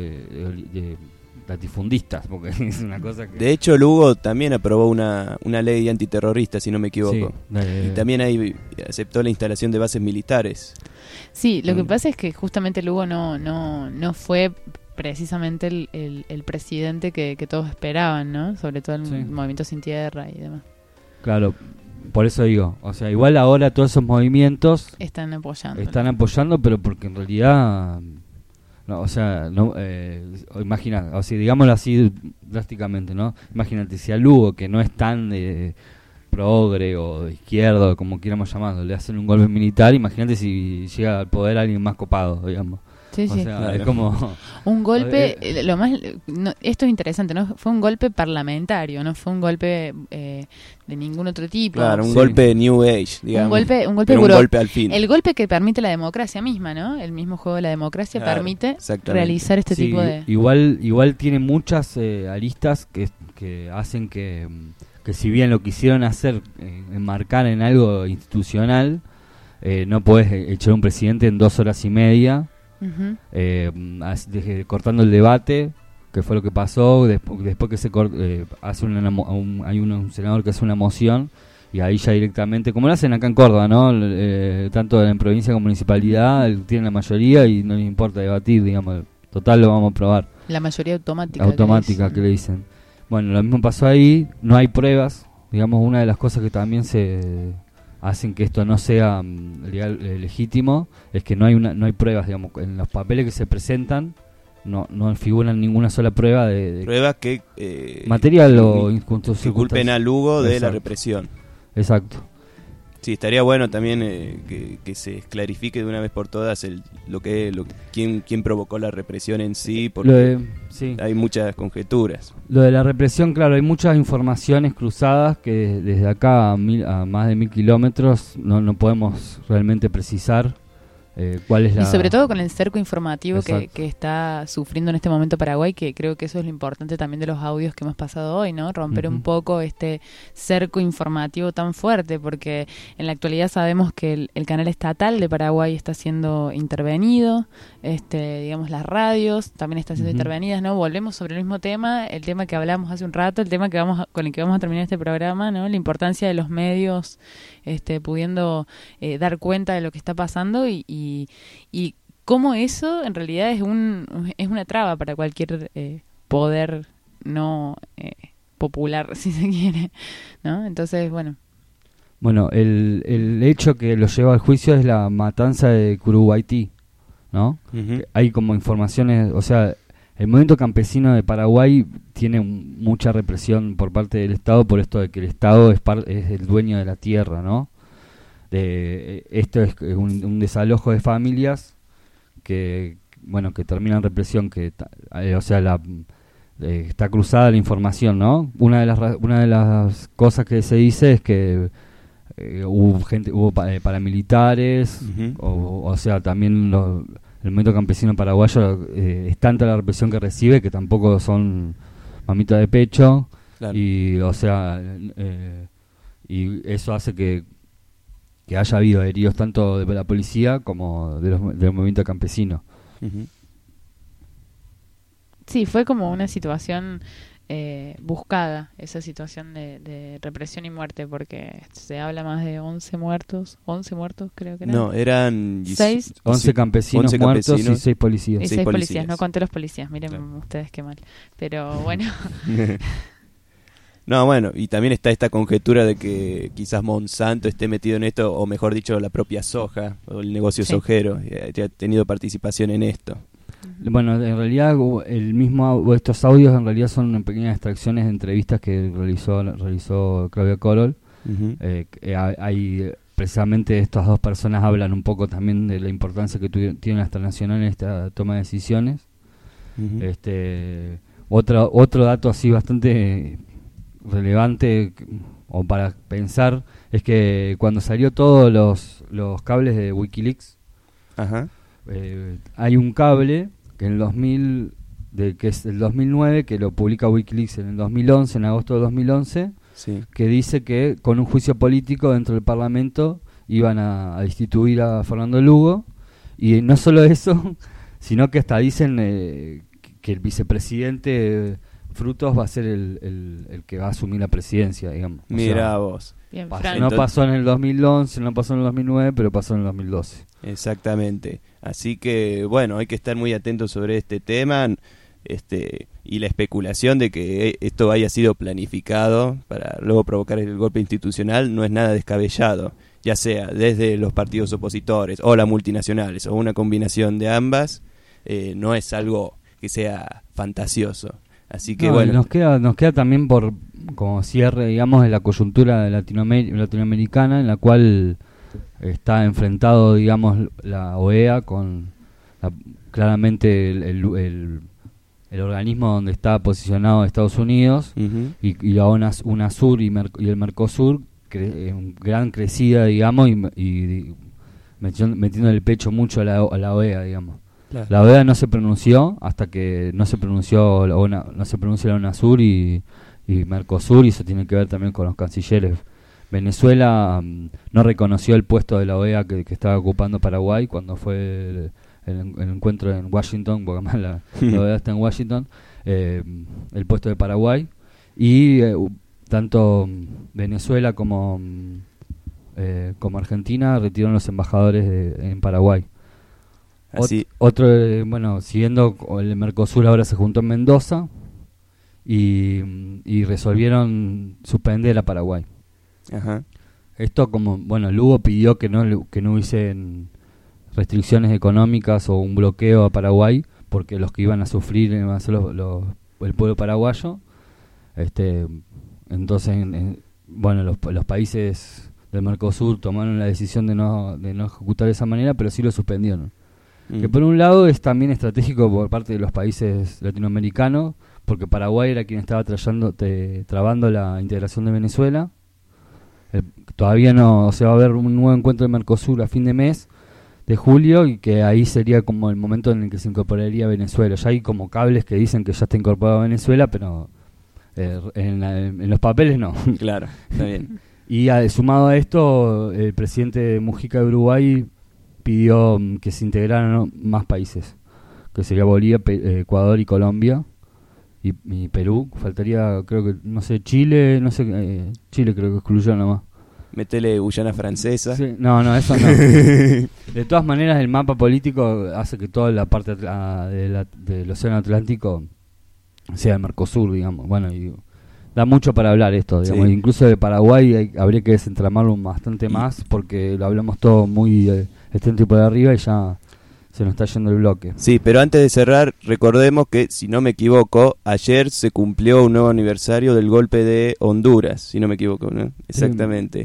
latifundistas, porque es una cosa que... De hecho, Lugo también aprobó una ley antiterrorista, si no me equivoco. Sí, y también ahí aceptó la instalación de bases militares. Sí, lo que pasa es que justamente Lugo no fue precisamente el presidente que todos esperaban, ¿no? Sobre todo el Movimiento Sin Tierra y demás. Claro, por eso digo, o sea, igual ahora todos esos movimientos están apoyando, pero porque en realidad no, o sea, no, imagina, o sea, digámoslo así drásticamente, ¿no? Imagínate si a Lugo, que no es tan de progre o de izquierda, como quieramos llamarlo, le hacen un golpe militar, imagínate si llega al poder alguien más copado, digamos. Sí, o sea, claro. Es como un golpe, esto es interesante, no fue un golpe parlamentario, no fue un golpe de ningún otro tipo. Claro, un golpe New Age, digamos. Un golpe al fin. El golpe que permite la democracia misma, ¿no? El mismo juego de la democracia permite realizar este tipo de... Igual tiene muchas aristas que hacen que si bien lo quisieron hacer, enmarcar en algo institucional, no podés echar a un presidente en 2 horas y media. Uh-huh. Cortando el debate, que fue lo que pasó después que se hace hay un senador que hace una moción y ahí ya directamente, como lo hacen acá en Córdoba, ¿no? Tanto en provincia como municipalidad tienen la mayoría y no les importa debatir, digamos, total lo vamos a aprobar. La mayoría automática que le dicen. Bueno, lo mismo pasó ahí, no hay pruebas, digamos, una de las cosas que también se hacen que esto no sea legítimo es que no hay pruebas, digamos, en los papeles que se presentan no figuran ninguna sola prueba de pruebas que material o que culpen a Lugo de la represión. Exacto. Sí, estaría bueno también que se clarifique de una vez por todas quién provocó la represión en sí, porque hay muchas conjeturas. Lo de la represión, claro, hay muchas informaciones cruzadas que desde acá a más de 1000 kilómetros no podemos realmente precisar cuál es la... Y sobre todo con el cerco informativo que está sufriendo en este momento Paraguay, que creo que eso es lo importante también de los audios que hemos pasado hoy, ¿no? Romper un poco este cerco informativo tan fuerte, porque en la actualidad sabemos que el canal estatal de Paraguay está siendo intervenido, digamos las radios también están siendo intervenidas, ¿no? Volvemos sobre el mismo tema, el tema que hablamos hace un rato, el tema con el que vamos a terminar este programa, ¿no? La importancia de los medios pudiendo dar cuenta de lo que está pasando y cómo eso en realidad es una traba para cualquier poder no popular, si se quiere, ¿no? Entonces, bueno, el hecho que lo lleva al juicio es la matanza de Curuguaití, ¿no? Uh-huh. Hay como informaciones, o sea, el movimiento campesino de Paraguay tiene mucha represión por parte del Estado por esto de que el Estado es el dueño de la tierra, ¿no? esto es un desalojo de familias que termina en represión, está cruzada la información, ¿no? Una de las cosas que se dice es que hubo paramilitares, o sea, también el movimiento campesino paraguayo es tanta la represión que recibe que tampoco son mamitas de pecho, claro. Y o sea, y eso hace que haya habido heridos tanto de la policía como del movimiento campesino. Uh-huh. Sí, fue como una situación buscada, esa situación de represión y muerte, porque se habla más de 11 muertos creo que eran. No, eran 11 campesinos muertos y 6 policías. Y 6 policías, no conté los policías, miren claro. Ustedes qué mal. Pero bueno. No, bueno, y también está esta conjetura de que quizás Monsanto esté metido en esto, o mejor dicho, la propia soja, o el negocio sojero, ya ha tenido participación en esto. Bueno, en realidad estos audios en realidad son pequeñas extracciones de entrevistas que realizó Claudia Corol. Uh-huh. Hay precisamente estas dos personas hablan un poco también de la importancia que tiene la transnacional en esta toma de decisiones. Uh-huh. Otro dato así bastante relevante o para pensar es que cuando salió todos los cables de Wikileaks, ajá. Hay un cable que que es el 2009, que lo publica Wikileaks en el 2011, en agosto de 2011, sí. Que dice que con un juicio político dentro del Parlamento iban a destituir a Fernando Lugo, y no solo eso, sino que hasta dicen que el vicepresidente Frutos va a ser el que va a asumir la presidencia, digamos. Mira vos. Bien, no pasó en el 2011, no pasó en el 2009, pero pasó en el 2012. Exactamente. Así que, bueno, hay que estar muy atentos sobre este tema, y la especulación de que esto haya sido planificado para luego provocar el golpe institucional no es nada descabellado, ya sea desde los partidos opositores o las multinacionales o una combinación de ambas, no es algo que sea fantasioso. Así que bueno, nos queda también por como cierre, digamos, de la coyuntura de latinoamericana, en la cual está enfrentado, digamos, la OEA con claramente el organismo donde está posicionado Estados Unidos, uh-huh. y la UNASUR y el Mercosur, un gran crecida, digamos, y metiendo el pecho mucho a la OEA, digamos. Claro. La OEA no se pronunció hasta que no se pronunció la UNASUR y Mercosur, y eso tiene que ver también con los cancilleres. Venezuela no reconoció el puesto de la OEA que estaba ocupando Paraguay cuando fue el encuentro en Washington, porque además la OEA está en Washington, el puesto de Paraguay, y tanto Venezuela como Argentina retiraron los embajadores en Paraguay. Así. Siguiendo el Mercosur, ahora se juntó en Mendoza y resolvieron suspender a Paraguay. Ajá. Esto Lugo pidió que no hubiesen restricciones económicas o un bloqueo a Paraguay, porque los que iban a sufrir iban a ser el pueblo paraguayo. Entonces, los países del Mercosur tomaron la decisión de no ejecutar de esa manera, pero sí lo suspendieron. Que por un lado es también estratégico por parte de los países latinoamericanos, porque Paraguay era quien estaba trabando la integración de Venezuela. Todavía no, va a haber un nuevo encuentro de Mercosur a fin de mes de julio, y que ahí sería como el momento en el que se incorporaría Venezuela. Ya hay como cables que dicen que ya está incorporado Venezuela, pero en los papeles no. Claro, está bien. Y sumado a esto, el presidente Mujica de Uruguay pidió que se integraran más países, que sería Bolivia, Ecuador y Colombia, y Perú. Faltaría, creo que, Chile, Chile creo que excluyó nomás. Metele Guyana Francesa. Sí, no, eso no. De todas maneras, el mapa político hace que toda la parte del Océano Atlántico sea el Mercosur, digamos. Bueno, y da mucho para hablar esto, digamos. Sí. Incluso de Paraguay habría que desentramarlo bastante más, porque lo hablamos todo muy extenso y por arriba, y ya se nos está yendo el bloque. Sí, pero antes de cerrar, recordemos que, si no me equivoco, ayer se cumplió un nuevo aniversario del golpe de Honduras, si no me equivoco, ¿no? Exactamente. Sí.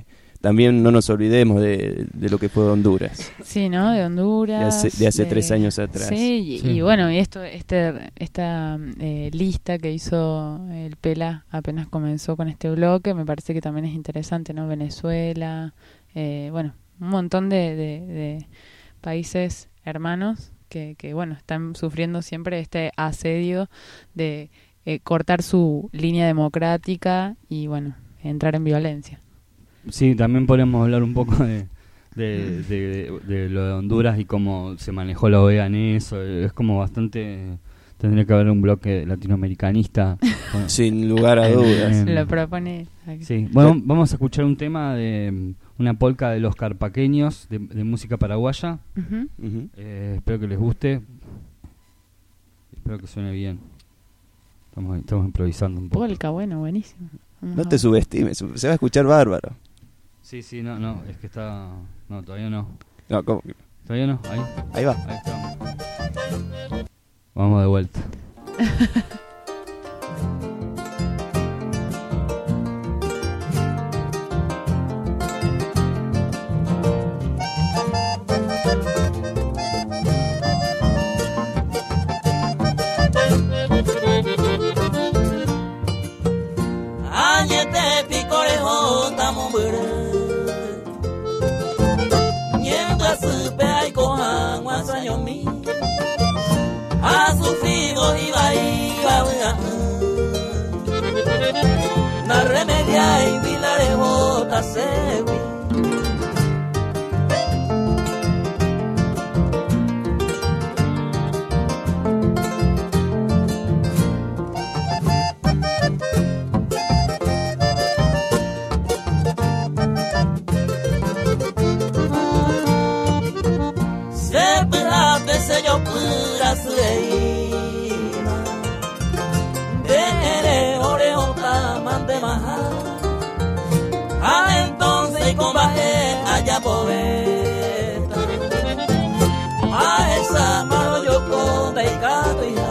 también no nos olvidemos de lo que fue Honduras. Sí, ¿no? De Honduras. De hace 3 años atrás. Sí, y bueno, y esta lista que hizo el Pela apenas comenzó con este bloque, me parece que también es interesante, ¿no? Venezuela, bueno, un montón de países hermanos que bueno, están sufriendo siempre este asedio de cortar su línea democrática y, bueno, entrar en violencia. Sí, también podríamos hablar un poco de lo de Honduras y cómo se manejó la OEA en eso. Es como bastante... Tendría que haber un bloque latinoamericanista. Sin lugar a dudas. Lo propone... Sí. Bueno, vamos a escuchar un tema de una polca de los carpaqueños, de música paraguaya. Espero que les guste. Espero que suene bien. Estamos improvisando un poco. Polca, bueno, buenísimo. No te subestimes, se va a escuchar bárbaro. Sí, no, es que está... No, todavía no. No, ¿cómo? ¿Todavía no? Ahí va. Ahí estamos. Vamos de vuelta. Ha sufrido y va na remedia y vila de bota sewi se yo pura sueima de oreota mande maja entonces con bajé allá poeta a esa mano yo con de gato y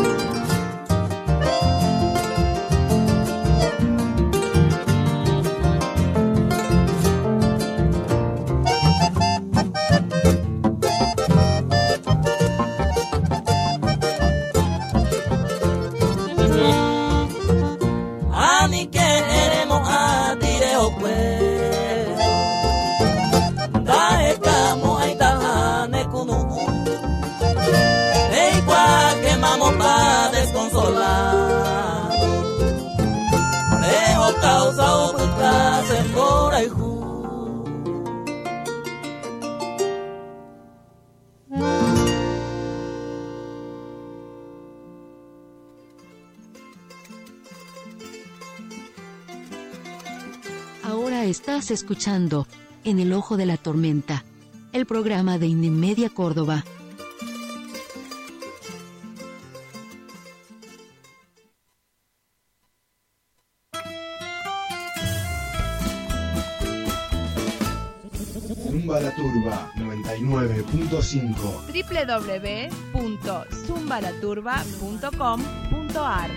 causa oculta se mora y Ahora estás escuchando En el Ojo de la Tormenta, el programa de Inmedia Córdoba. Zumba la Turba 99.5 www.zumbalaturba.com.ar.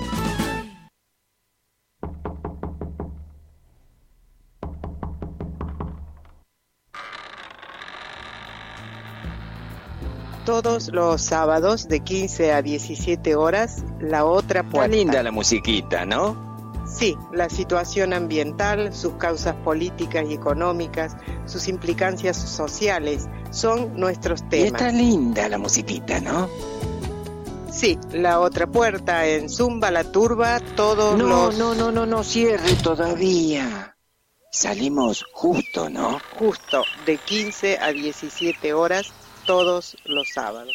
Todos los sábados de 15 a 17 horas, La Otra Puerta. Está linda la musiquita, ¿no? Sí, la situación ambiental, sus causas políticas y económicas, sus implicancias sociales, son nuestros temas. Y está linda la musiquita, ¿no? Sí, La Otra Puerta en Zumba la Turba, todos los... No cierre todavía. Salimos justo, ¿no? Justo, de 15 a 17 horas, todos los sábados.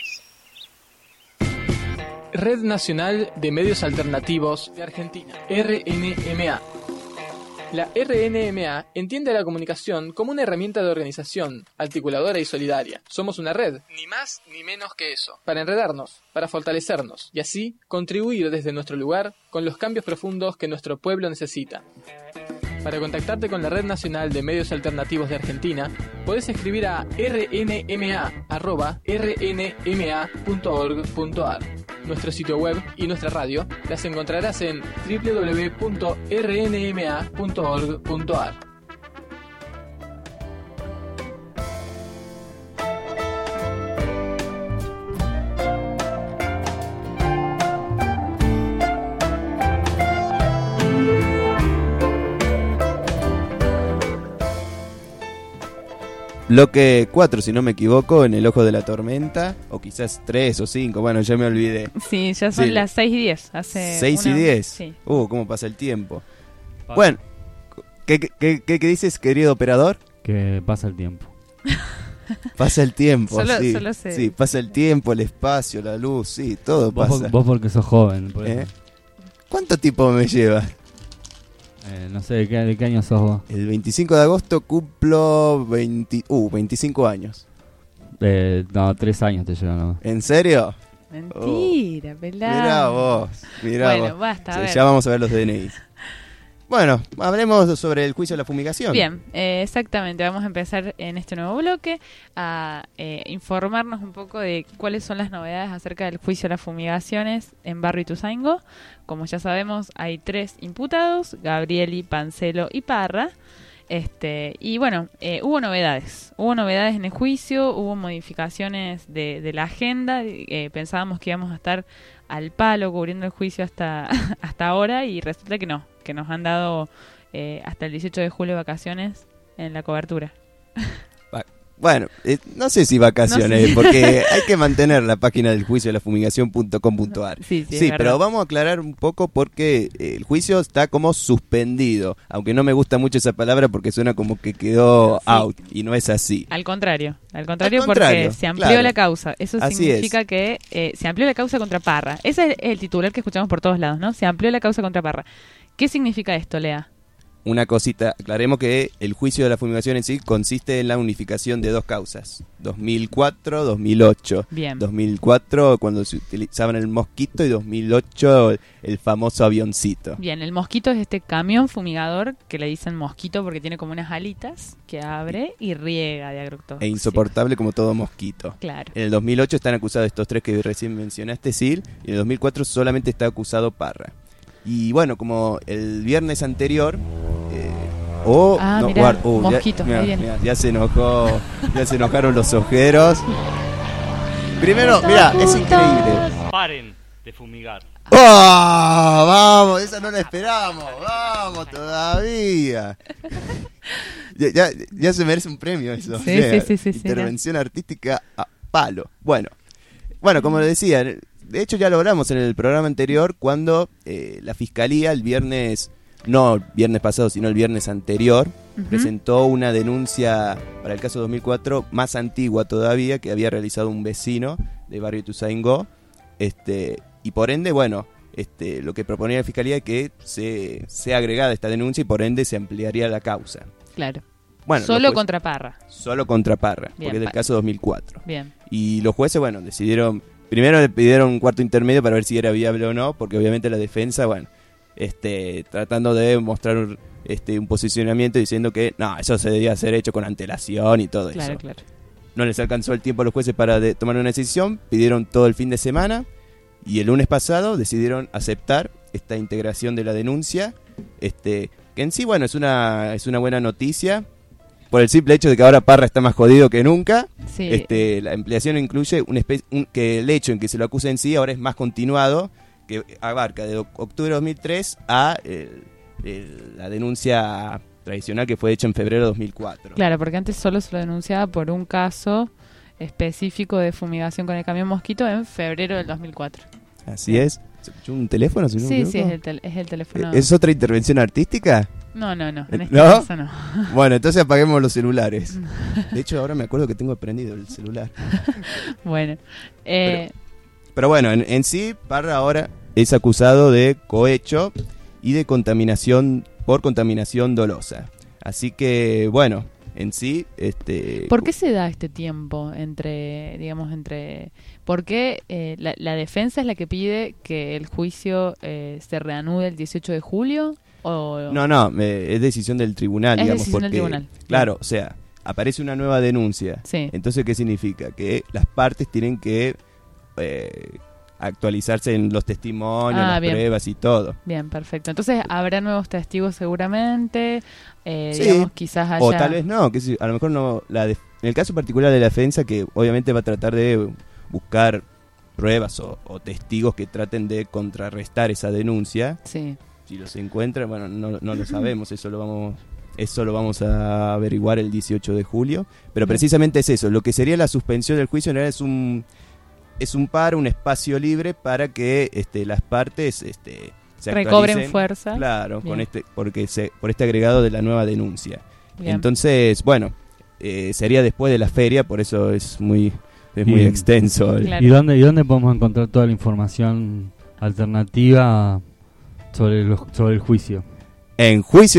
Red Nacional de Medios Alternativos de Argentina, RNMA. La RNMA entiende a la comunicación como una herramienta de organización, articuladora y solidaria. Somos una red, ni más ni menos que eso, para enredarnos, para fortalecernos y así contribuir desde nuestro lugar con los cambios profundos que nuestro pueblo necesita. Para contactarte con la Red Nacional de Medios Alternativos de Argentina, podés escribir a rnma@rnma.org.ar. Nuestro sitio web y nuestra radio las encontrarás en www.rnma.org.ar. bloque 4, si no me equivoco, en el Ojo de la Tormenta, o quizás 3 o 5, bueno, ya me olvidé. Sí, ya son las 6:10. 6:10. Sí. Cómo pasa el tiempo. Bueno, ¿qué dices, querido operador? Que pasa el tiempo. Pasa el tiempo, solo sé. Sí, pasa el tiempo, el espacio, la luz, sí, todo pasa. Vos porque sos joven. Por ¿Cuánto tiempo me lleva? No sé, ¿de qué año sos vos? El 25 de agosto cumplo 25 años. No, 3 años te llevan. ¿No? ¿En serio? Mentira, pelado. Mirá vos. Bueno, basta, a ver. Ya vamos a ver los DNI. Bueno, hablemos sobre el juicio de la fumigación. Bien, exactamente. Vamos a empezar en este nuevo bloque a informarnos un poco de cuáles son las novedades acerca del juicio de las fumigaciones en Barrio Ituzaingó. Como ya sabemos, hay 3 imputados, Gabrieli, Pancelo y Parra. Y bueno, hubo novedades. Hubo novedades en el juicio, hubo modificaciones de la agenda. Pensábamos que íbamos a estar al palo cubriendo el juicio hasta ahora y resulta que no, que nos han dado hasta el 18 de julio vacaciones en la cobertura. Bueno, no sé si vacaciones, porque hay que mantener la página del juicio de la fumigación.com.ar. Sí, pero vamos a aclarar un poco porque el juicio está como suspendido, aunque no me gusta mucho esa palabra porque suena como que quedó out, y no es así. Al contrario, porque se amplió la causa. Eso significa que se amplió la causa contra Parra. Ese es el titular que escuchamos por todos lados, ¿no? Se amplió la causa contra Parra. ¿Qué significa esto, Lea? Una cosita, aclaremos que el juicio de la fumigación en sí consiste en la unificación de 2 causas, 2004-2008. Bien. 2004 cuando se utilizaban el mosquito y 2008 el famoso avioncito. Bien, el mosquito es este camión fumigador que le dicen mosquito porque tiene como unas alitas que abre y riega de agrotóxicos. E insoportable como todo mosquito. Claro. En el 2008 están acusados estos 3 que recién mencionaste, Sil, y en el 2004 solamente está acusado Parra. Y bueno, como el viernes anterior... mosquito, ya se enojó, ya se enojaron los ojeros. Primero, mira, es increíble. Paren de fumigar. ¡Oh! Vamos, esa no la esperamos. Vamos todavía. Ya se merece un premio eso. Sí, Intervención artística a palo. Bueno, como le decía, de hecho ya lo hablamos en el programa anterior cuando la Fiscalía el viernes... No el viernes pasado, sino el viernes anterior, presentó una denuncia para el caso 2004, más antigua todavía, que había realizado un vecino de Barrio Ituzaingó, y por ende, bueno, lo que proponía la Fiscalía es que sea agregada esta denuncia y por ende se ampliaría la causa. Claro. Bueno, solo contra Parra. Solo contra Parra, Bien, porque es del caso 2004. Bien. Y los jueces, bueno, decidieron, primero le pidieron un cuarto intermedio para ver si era viable o no, porque obviamente la defensa, bueno... tratando de mostrar un posicionamiento diciendo que no, eso se debía ser hecho con antelación y todo eso. Claro. No les alcanzó el tiempo a los jueces para tomar una decisión, pidieron todo el fin de semana y el lunes pasado decidieron aceptar esta integración de la denuncia, que en sí, bueno, es una buena noticia por el simple hecho de que ahora Parra está más jodido que nunca. Sí. La ampliación incluye que el hecho en que se lo acusa en sí ahora es más continuado, que abarca de octubre de 2003 a la denuncia tradicional que fue hecha en febrero de 2004. Claro, porque antes solo se lo denunciaba por un caso específico de fumigación con el camión mosquito en febrero del 2004. Así es. ¿Se escuchó un teléfono? Sí, es el teléfono. ¿Es otra intervención artística? No, en este caso no. Bueno, entonces apaguemos los celulares. De hecho, ahora me acuerdo que tengo prendido el celular. Bueno, Pero bueno, en sí, Parra ahora es acusado de cohecho y de contaminación por contaminación dolosa. Así que, bueno, en sí... ¿Por qué se da este tiempo ¿Por qué la defensa es la que pide que el juicio se reanude el 18 de julio? ¿O? No, es decisión del tribunal, es digamos. Decisión porque, del tribunal. Claro, o sea, aparece una nueva denuncia. Sí. Entonces, ¿qué significa? Que las partes tienen que... actualizarse en los testimonios, las pruebas y todo. Bien, perfecto. Entonces habrá nuevos testigos seguramente, sí, digamos, quizás haya... O tal vez no, a lo mejor no. En el caso particular de la defensa, que obviamente va a tratar de buscar pruebas o testigos que traten de contrarrestar esa denuncia. Sí. Si los encuentran, bueno, no lo sabemos, eso lo vamos eso lo vamos a averiguar el 18 de julio. Pero precisamente es eso, lo que sería la suspensión del juicio en realidad es un paro, un espacio libre para que las partes se recobren fuerza. Claro, por este agregado de la nueva denuncia. Bien. Entonces, bueno, sería después de la feria, por eso es muy extenso. Claro. ¿Y dónde podemos encontrar toda la información alternativa sobre el juicio? En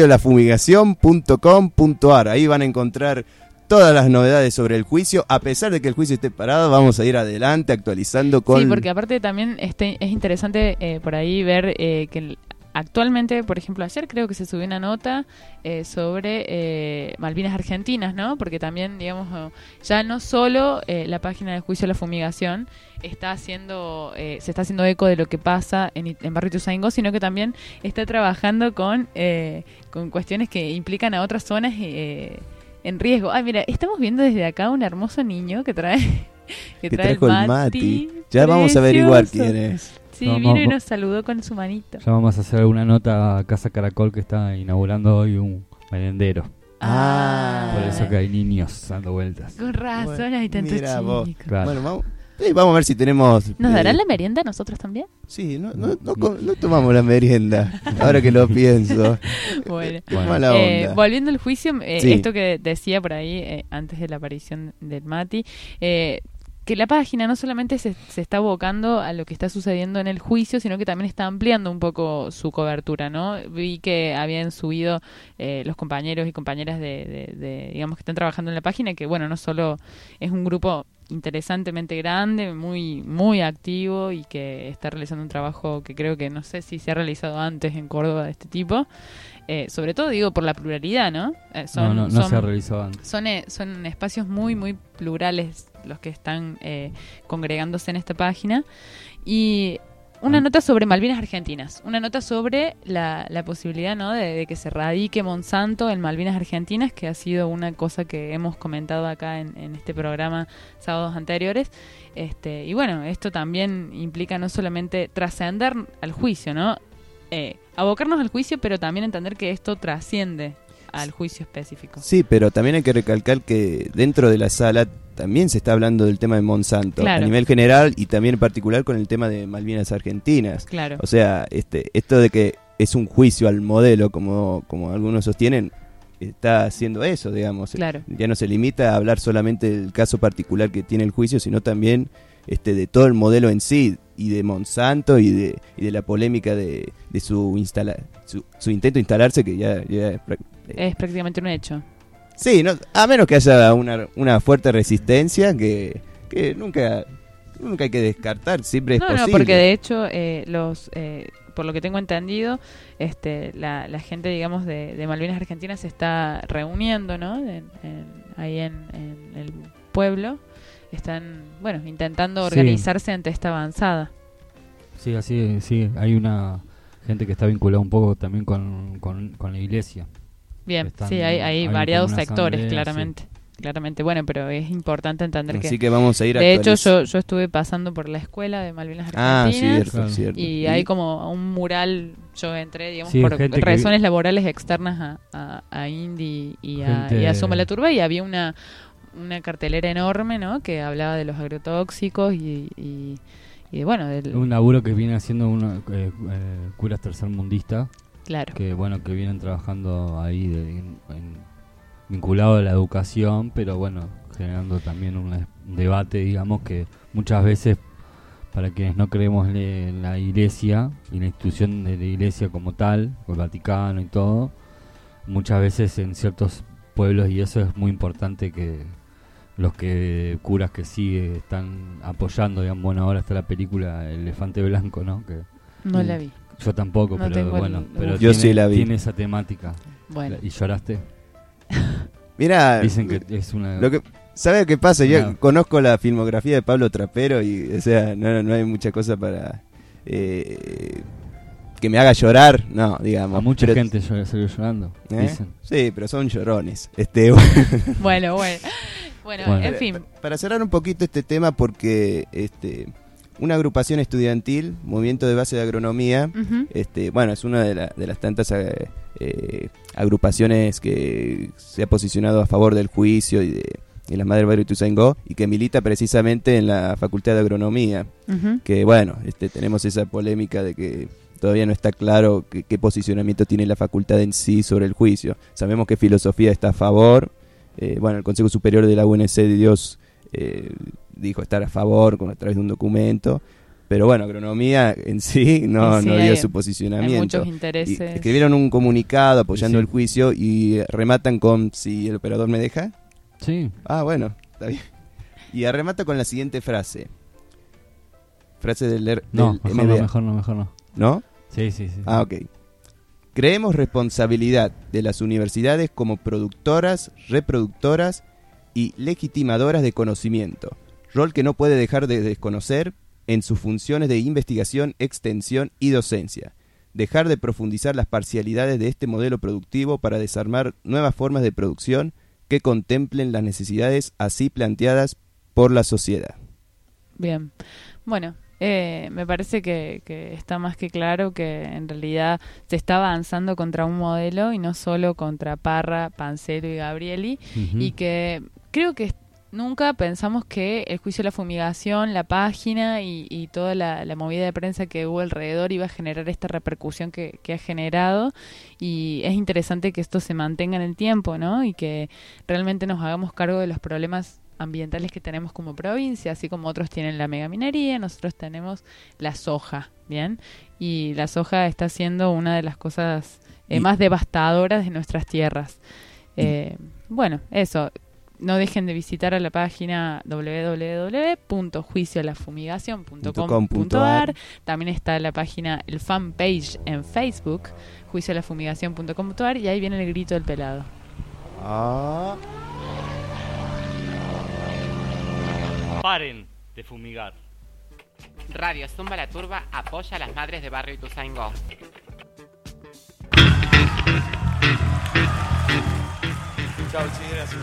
juiciolafumigación.com.ar. Ahí van a encontrar todas las novedades sobre el juicio. A pesar de que el juicio esté parado, vamos a ir adelante actualizando con... Sí, porque aparte también es interesante por ahí ver que actualmente, por ejemplo, ayer creo que se subió una nota sobre Malvinas Argentinas, ¿no? Porque también, digamos, ya no solo la página del juicio de la fumigación se está haciendo eco de lo que pasa en Barrio Ituzaingó, sino que también está trabajando con cuestiones que implican a otras zonas en riesgo. Ay, mira, estamos viendo desde acá un hermoso niño que trae el Mati. Ya vamos a averiguar quién es. Sí, vino y nos saludó con su manito. Ya vamos a hacer alguna nota a Casa Caracol, que está inaugurando hoy un merendero. Por eso que hay niños dando vueltas. Con razón, hay tantos chicos. Claro. Bueno, vamos a ver si tenemos... ¿Nos darán la merienda a nosotros también? Sí, no tomamos la merienda, ahora que lo pienso. Bueno, mala onda. Volviendo al juicio, Sí. Esto que decía por ahí, antes de la aparición del Mati, que la página no solamente se está abocando a lo que está sucediendo en el juicio, sino que también está ampliando un poco su cobertura, ¿no? Vi que habían subido los compañeros y compañeras de digamos, que están trabajando en la página, que bueno, no solo es un grupo interesantemente grande, muy muy activo y que está realizando un trabajo que creo que no sé si se ha realizado antes en Córdoba de este tipo, sobre todo digo por la pluralidad, ¿no? No se ha realizado antes. Son espacios muy muy plurales los que están congregándose en esta página. Y una nota sobre Malvinas Argentinas, una nota sobre la posibilidad, ¿no? de que se radique Monsanto en Malvinas Argentinas, que ha sido una cosa que hemos comentado acá en este programa sábados anteriores. Y bueno, esto también implica no solamente trascender al juicio, ¿no? Abocarnos al juicio, pero también entender que esto trasciende al juicio específico. Sí, pero también hay que recalcar que dentro de la sala también se está hablando del tema de Monsanto, claro, a nivel general y también en particular con el tema de Malvinas Argentinas. Claro. O sea, esto de que es un juicio al modelo, como algunos sostienen, está haciendo eso, digamos. Claro. Ya no se limita a hablar solamente del caso particular que tiene el juicio, sino también de todo el modelo en sí, y de Monsanto y de la polémica de su intento de instalarse, que ya es prácticamente un hecho. Sí, a menos que haya una fuerte resistencia que nunca hay que descartar, siempre es posible. No, porque de hecho por lo que tengo entendido, la gente, digamos, de Malvinas Argentinas se está reuniendo, ¿no? Ahí en el pueblo. Están, bueno, intentando organizarse ante esta avanzada. Sí, así, sí. Hay una gente que está vinculada un poco también con la iglesia. Bien, sí, hay variados sectores, claramente. Claramente, bueno, pero es importante entender Así que vamos a ir de hecho, yo estuve pasando por la escuela de Malvinas Argentinas. Cierto. Y hay como un mural, yo entré, digamos, sí, por razones laborales externas a Indy y a Zumba la Turba, y había una cartelera enorme, ¿no? Que hablaba de los agrotóxicos y bueno, un laburo que viene haciendo curas tercermundistas. Claro. Que bueno, que vienen trabajando ahí vinculado a la educación, pero bueno, generando también un debate, digamos, que muchas veces, para quienes no creemos en la iglesia y la institución de la iglesia como tal, el Vaticano y todo, muchas veces en ciertos pueblos, y eso es muy importante, que los curas que sí están apoyando, digamos, bueno, ahora está la película El Elefante Blanco, ¿no? Que no la vi. Yo tampoco, no, pero bueno, pero yo sí la vi. Tiene esa temática. Bueno. ¿Y lloraste? Mira, dicen que es una... ¿Sabe qué pasa? Yo conozco la filmografía de Pablo Trapero y, o sea, no hay mucha cosa para que me haga llorar, no, digamos. A mucha gente salió llorando, dicen. Sí, pero son llorones. Bueno, en fin. Para cerrar un poquito este tema, porque una agrupación estudiantil, Movimiento de Base de Agronomía, Uh-huh. bueno, es una de las tantas agrupaciones que se ha posicionado a favor del juicio y de la Madre del Barrio Ituzaingó, y que milita precisamente en la Facultad de Agronomía. Que bueno, tenemos esa polémica de que todavía no está claro qué posicionamiento tiene la facultad en sí sobre el juicio. Sabemos que filosofía está a favor. Bueno, el Consejo Superior de la UNC de Dios dijo estar a favor a través de un documento, pero bueno, agronomía en sí no dio su posicionamiento. Hay muchos intereses. Y escribieron un comunicado apoyando el juicio y rematan con, si el operador me deja. Sí. Ah, bueno, está bien. Y remata con la siguiente frase. Frase del No, MBA. mejor no. ¿No? Sí. Ah, ok. Creemos responsabilidad de las universidades como productoras, reproductoras y legitimadoras de conocimiento, rol que no puede dejar de desconocer en sus funciones de investigación, extensión y docencia. Dejar de profundizar las parcialidades de este modelo productivo para desarmar nuevas formas de producción que contemplen las necesidades así planteadas por la sociedad. Bien. Bueno, me parece que está más que claro que en realidad se está avanzando contra un modelo y no solo contra Parra, Pancero y Gabrieli, y que creo que nunca pensamos que el juicio de la fumigación, la página y toda la movida de prensa que hubo alrededor iba a generar esta repercusión que ha generado, y es interesante que esto se mantenga en el tiempo, ¿no? Y que realmente nos hagamos cargo de los problemas ambientales que tenemos como provincia, así como otros tienen la megaminería, nosotros tenemos la soja, ¿bien? Y la soja está siendo una de las cosas más devastadoras de nuestras tierras. Bueno, eso. No dejen de visitar a la página www.juiciolafumigacion.com.ar. También está la página, el fanpage en Facebook, juiciolafumigacion.com.ar, y ahí viene el grito del pelado. Paren de fumigar. Radio Zumba la Turba apoya a las madres de Barrio Ituzaingó. Chao, sí, gracias.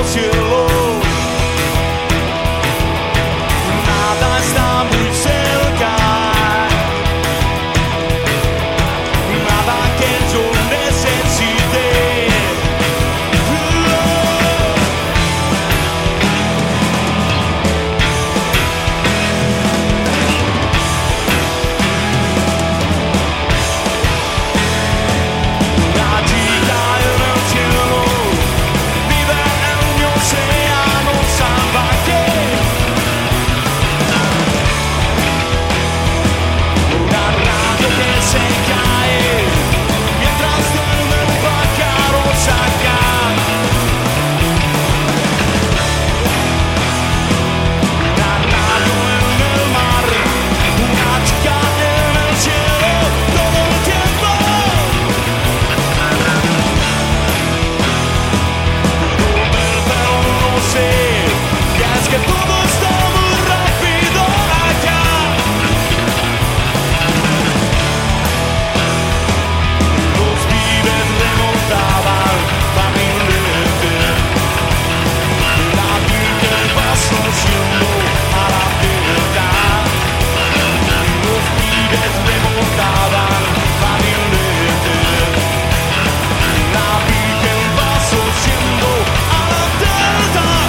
cielo. Nada está muy cerca, nada que yo necesite. La chica en el cielo vive en un océano salvaje. Una radio que se cae mientras duermen pájaros acá. Una radio en el mar, una chica en el cielo todo el tiempo. Puedo ver pero no sé, y es que todo está muy rápido acá. Los pibes remontaban fácilmente, la Virgen pasó siendo a la verdad. Los pibes remontaban fácilmente, la Virgen pasó siendo a la verdad.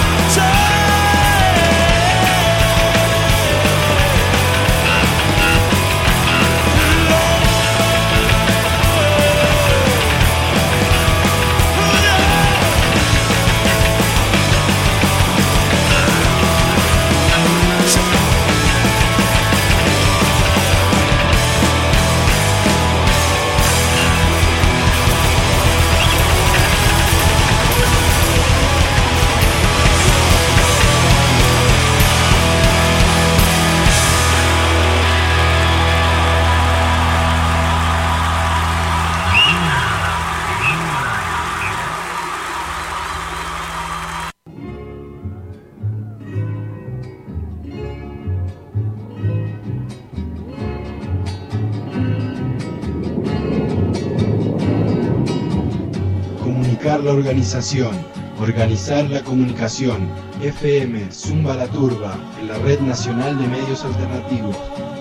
Comunicar la organización, organizar la comunicación. FM Zumba la Turba, en la Red Nacional de Medios Alternativos.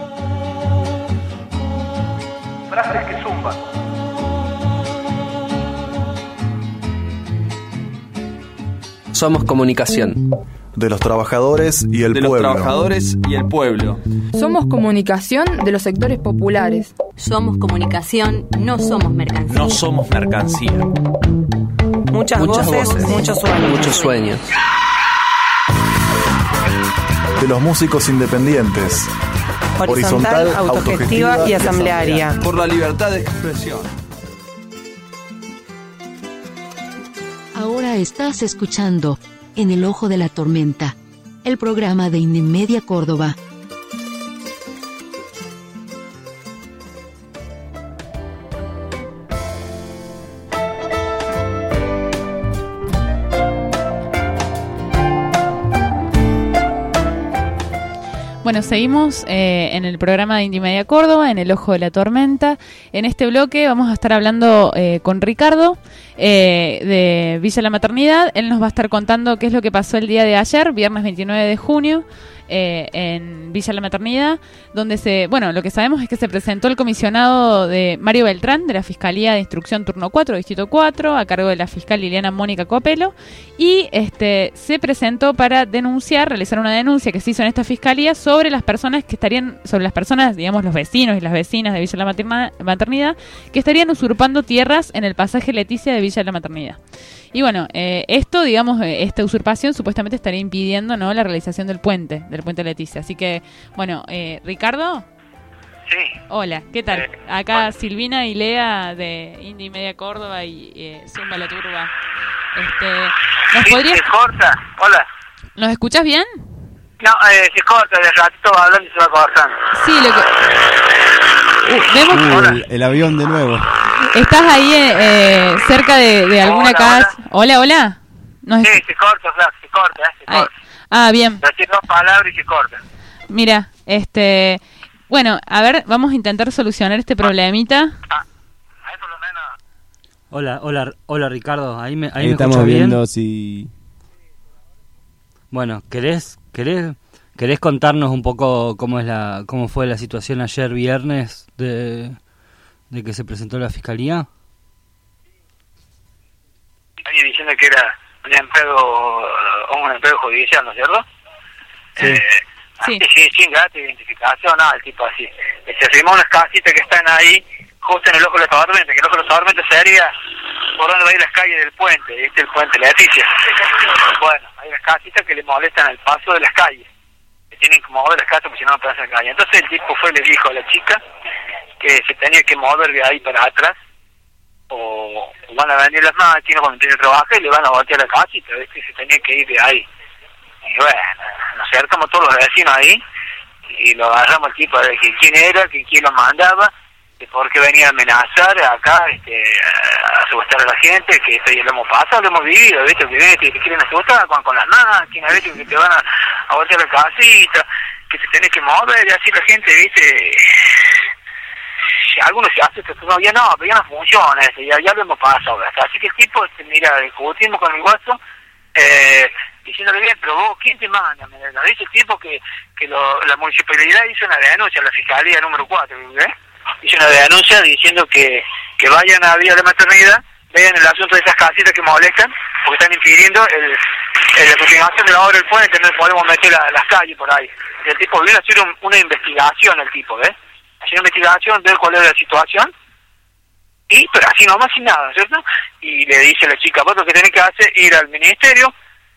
Frases que zumban. Somos comunicación. De los trabajadores y el De pueblo. los trabajadores y el pueblo. Somos comunicación de los sectores populares. Somos comunicación, no somos mercancía. No somos mercancía. Muchas voces, muchos sueños. Muchos sueños. De los músicos independientes. Horizontal, autogestiva y asamblearia. Por la libertad de expresión. Ahora estás escuchando En el Ojo de la Tormenta, el programa de Indimedia Córdoba. Bueno, seguimos en el programa de Indimedia Córdoba, en el Ojo de la Tormenta. En este bloque vamos a estar hablando con Ricardo de Villa La Maternidad. Él nos va a estar contando qué es lo que pasó el día de ayer, viernes 29 de junio, en Villa La Maternidad, donde lo que sabemos es que se presentó el comisionado de Mario Beltrán, de la Fiscalía de Instrucción Turno 4, Distrito 4, a cargo de la fiscal Liliana Mónica Copelo, y se presentó para realizar una denuncia que se hizo en esta fiscalía sobre las personas, digamos, los vecinos y las vecinas de Villa La Maternidad, que estarían usurpando tierras en el pasaje Leticia de Villa La Maternidad. Y bueno, esta usurpación supuestamente estaría impidiendo, ¿no?, la realización del puente Leticia. Así que, bueno, Ricardo. Sí. Hola, ¿qué tal? Acá Silvina y Lea de Indimedia Córdoba y Zumba la Turba. ¿Nos podrías... se corta. Hola. ¿Nos escuchas bien? No, se corta, de ratito hablando y se va cortando. Sí, vemos... el avión de nuevo. ¿Estás ahí cerca de alguna casa? Hola. Sí, se corta, Flac, se corta. Ah, bien. Decir dos palabras y se corta. Mira, bueno, a ver, vamos a intentar solucionar este problemita. Hola Ricardo, ahí me estamos escuchas viendo bien. si Bueno, ¿querés contarnos un poco cómo fue la situación ayer viernes de que se presentó la fiscalía? Ahí diciendo que era un empleado judicial, ¿no es cierto? Sí. Sí, sin data de identificación, nada, el tipo así. Se firmó unas casitas que están ahí, justo en el ojo de la tormenta, que el ojo de la tormenta sería por donde va a ir las calles del puente, el puente Leticia. Bueno, hay unas casitas que le molestan el paso de las calles, que tienen que mover las casas porque si no pasan la calle. Entonces el tipo fue y le dijo a la chica que se tenía que mover de ahí para atrás, o van a venir las máquinas cuando tienen que trabajar y le van a voltear la casita, ¿ves? Que se tenía que ir de ahí. Y bueno, nos acercamos todos los vecinos ahí y lo agarramos al tipo de que quién era, que quién lo mandaba, que por qué venía a amenazar acá, a asustar a la gente, que esto ya lo hemos pasado, lo hemos vivido, ¿viste? Que vienen y te quieren asustar con las máquinas, ¿viste? Que te van a voltear la casita, que se tenés que mover y así la gente, ¿viste? Algunos se asustan, pero ya no funciona eso, ya lo hemos pasado, ¿verdad? Así que el tipo, mira, discutimos con el guaso, diciéndole bien, pero vos, ¿quién te manda? Me dice el tipo que la municipalidad hizo una denuncia a la fiscalía número 4, ¿eh? Hizo una denuncia diciendo que vayan a Vía de Maternidad, vean el asunto de esas casitas que molestan, porque están impidiendo la continuación de la obra del puente, no podemos meter las calles por ahí. Y el tipo vino a hacer una investigación, el tipo, ¿ves? Hacer una investigación, ver cuál era la situación, pero así nomás sin nada, ¿cierto? Y le dice a la chica, vos lo que tenés que hacer es ir al ministerio,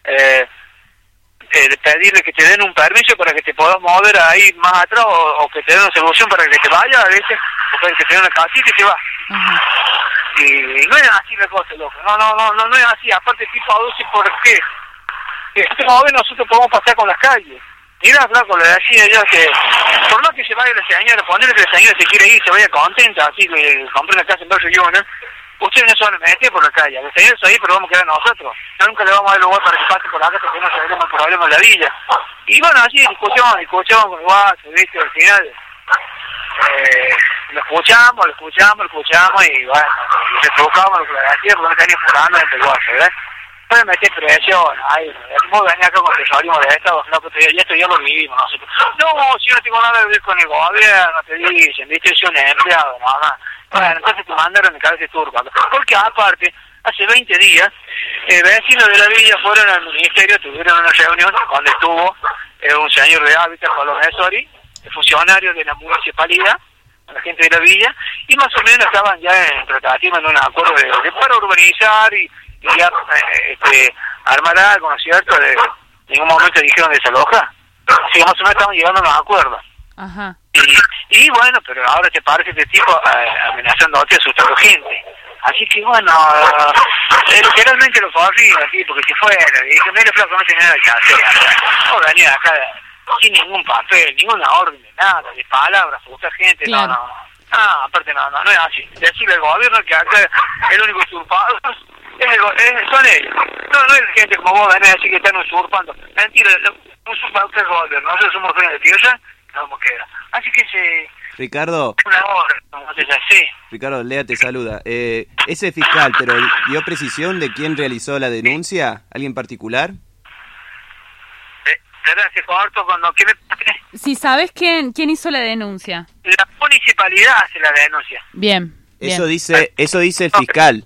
pedirle que te den un permiso para que te puedas mover ahí más atrás, o que te den una solución para que te vayas, a veces, o que te den una casita y te vas. Y no es así la cosa, loco, no es así. Aparte el tipo aduce por qué nosotros podemos pasar con las calles. Mira, flaco, le decía yo que por más que se vaya la señora, ponerle que la señora se quiere ir, se vaya contenta, así que compré una casa en Barrio Yuna, ustedes no se van a meter por la calle, la señora está ahí, pero vamos a quedar nosotros. Nunca le vamos a dar lugar para que pase por acá, porque no sabemos el problema de la villa. Y bueno, así discusión con el guaso, ¿viste? Al final lo escuchamos y bueno, se tocamos lo que le decía, porque no tenía fulano entre el guaso, ¿verdad? Puede meter presión, ay, vos venís acá con tesorismo de Estado, no, pero esto ya lo vivimos nosotros. No, si yo no tengo nada que ver con el gobierno, te dicen, viste, yo soy un empleado, nada más. Bueno, entonces te mandaron de cabeza turca. Porque aparte, hace 20 días, vecinos de la villa fueron al ministerio, tuvieron una reunión donde estuvo un señor de Hábitat, Pablo Mesori, funcionario de la municipalidad, la gente de la villa, y más o menos estaban ya en tratativa, en un acuerdo de para urbanizar y ya armar algo, ¿no es cierto? En ningún momento dijeron desalojar. Así que más o menos estaban llegando a unos acuerdos. Ajá. Y bueno, pero ahora te parece este tipo amenazándote, asustando gente. Así que bueno, literalmente lo corrí aquí, porque si fuera, y dije, mire, flaco, no tiene nada que hacer. No venía acá sin ningún papel, ninguna orden de nada, de palabras, asustar gente, claro. No, aparte no es así. Decirle al gobierno que acá el único usurpador son ellos. No es gente como vos venés así que están usurpando. Mentira, usurpa usted el gobierno, nosotros somos dueños de tierra, no como queda. Así que Ricardo, una hora, sí. Ricardo, Lea te saluda. Ese fiscal, pero ¿dio precisión de quién realizó la denuncia? ¿Alguien particular? Se corto cuando quiere. Si sabes quién hizo la denuncia. La municipalidad hace la denuncia. Bien. Eso dice el fiscal.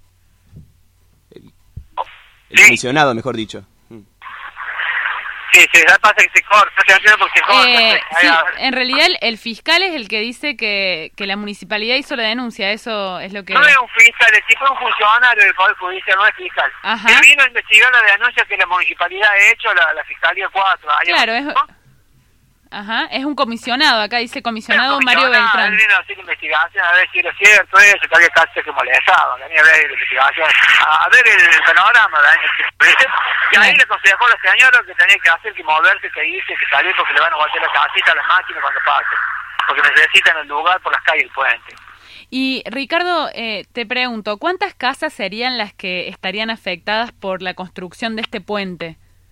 El comisionado, mejor dicho. Sí, pasa que se corta, porque se corta. Sí, en realidad el fiscal es el que dice que la municipalidad hizo la denuncia, eso es lo que... No es un fiscal, el tipo es un funcionario del Poder Judicial, no es fiscal. Ajá. Él vino a investigar la denuncia que la municipalidad ha hecho, la Fiscalía 4. Claro, es un comisionado, acá dice comisionado Mario Beltrán. Él vino a hacer investigación, a ver si era cierto eso, que había casi que molestado, venía a ver la investigación, a ver el panorama, ¿viste? Y ahí le aconsejó a la señora que tenía que hacer, que moverse, que irse, que salir, porque le van a voltear la casita a las máquinas cuando pase, porque necesitan el lugar por las calles del puente. Y Ricardo, te pregunto, ¿cuántas casas serían las que estarían afectadas por la construcción de este puente?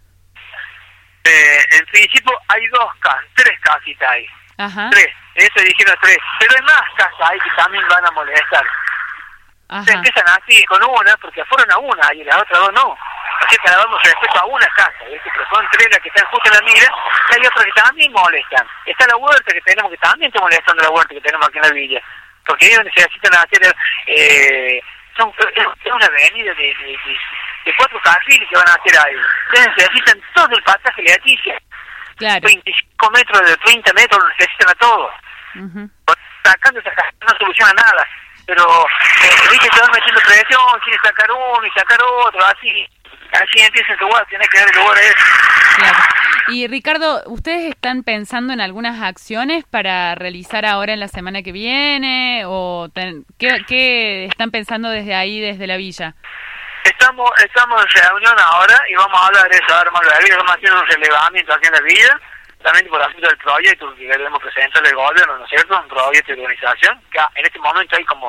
En principio hay 3 casitas ahí. Ajá. 3, eso dijeron 3, pero hay más casas ahí que también van a molestar. Ajá. Se empiezan así con una, porque fueron a una y las otras 2 no. Así que damos respeto a una casa, ¿viste? Pero son 3 las que están justo en la mira, y hay otras que también molestan. Está la huerta que tenemos, que también está molestando la huerta que tenemos aquí en la villa, porque ellos necesitan hacer, es una avenida de 4 carriles que van a hacer ahí. Ustedes necesitan todo el pasaje de Leticia. Claro. 25 metros, de 30 metros, lo necesitan a todo. Sacando esa casa no soluciona nada. Pero, viste, te van metiendo presión, quieren sacar uno y sacar otro, así empieza tu lugar, tienes que dar el lugar a eso. Claro. Y Ricardo, ¿ustedes están pensando en algunas acciones para realizar ahora en la semana que viene? ¿O qué están pensando desde ahí, desde la villa? Estamos en reunión ahora y vamos a hablar de eso ahora más luego. Vamos a hacer un relevamiento aquí en la villa, también por asunto del proyecto que queremos presentarle al gobierno, ¿no es cierto? Un proyecto de organización, que en este momento hay como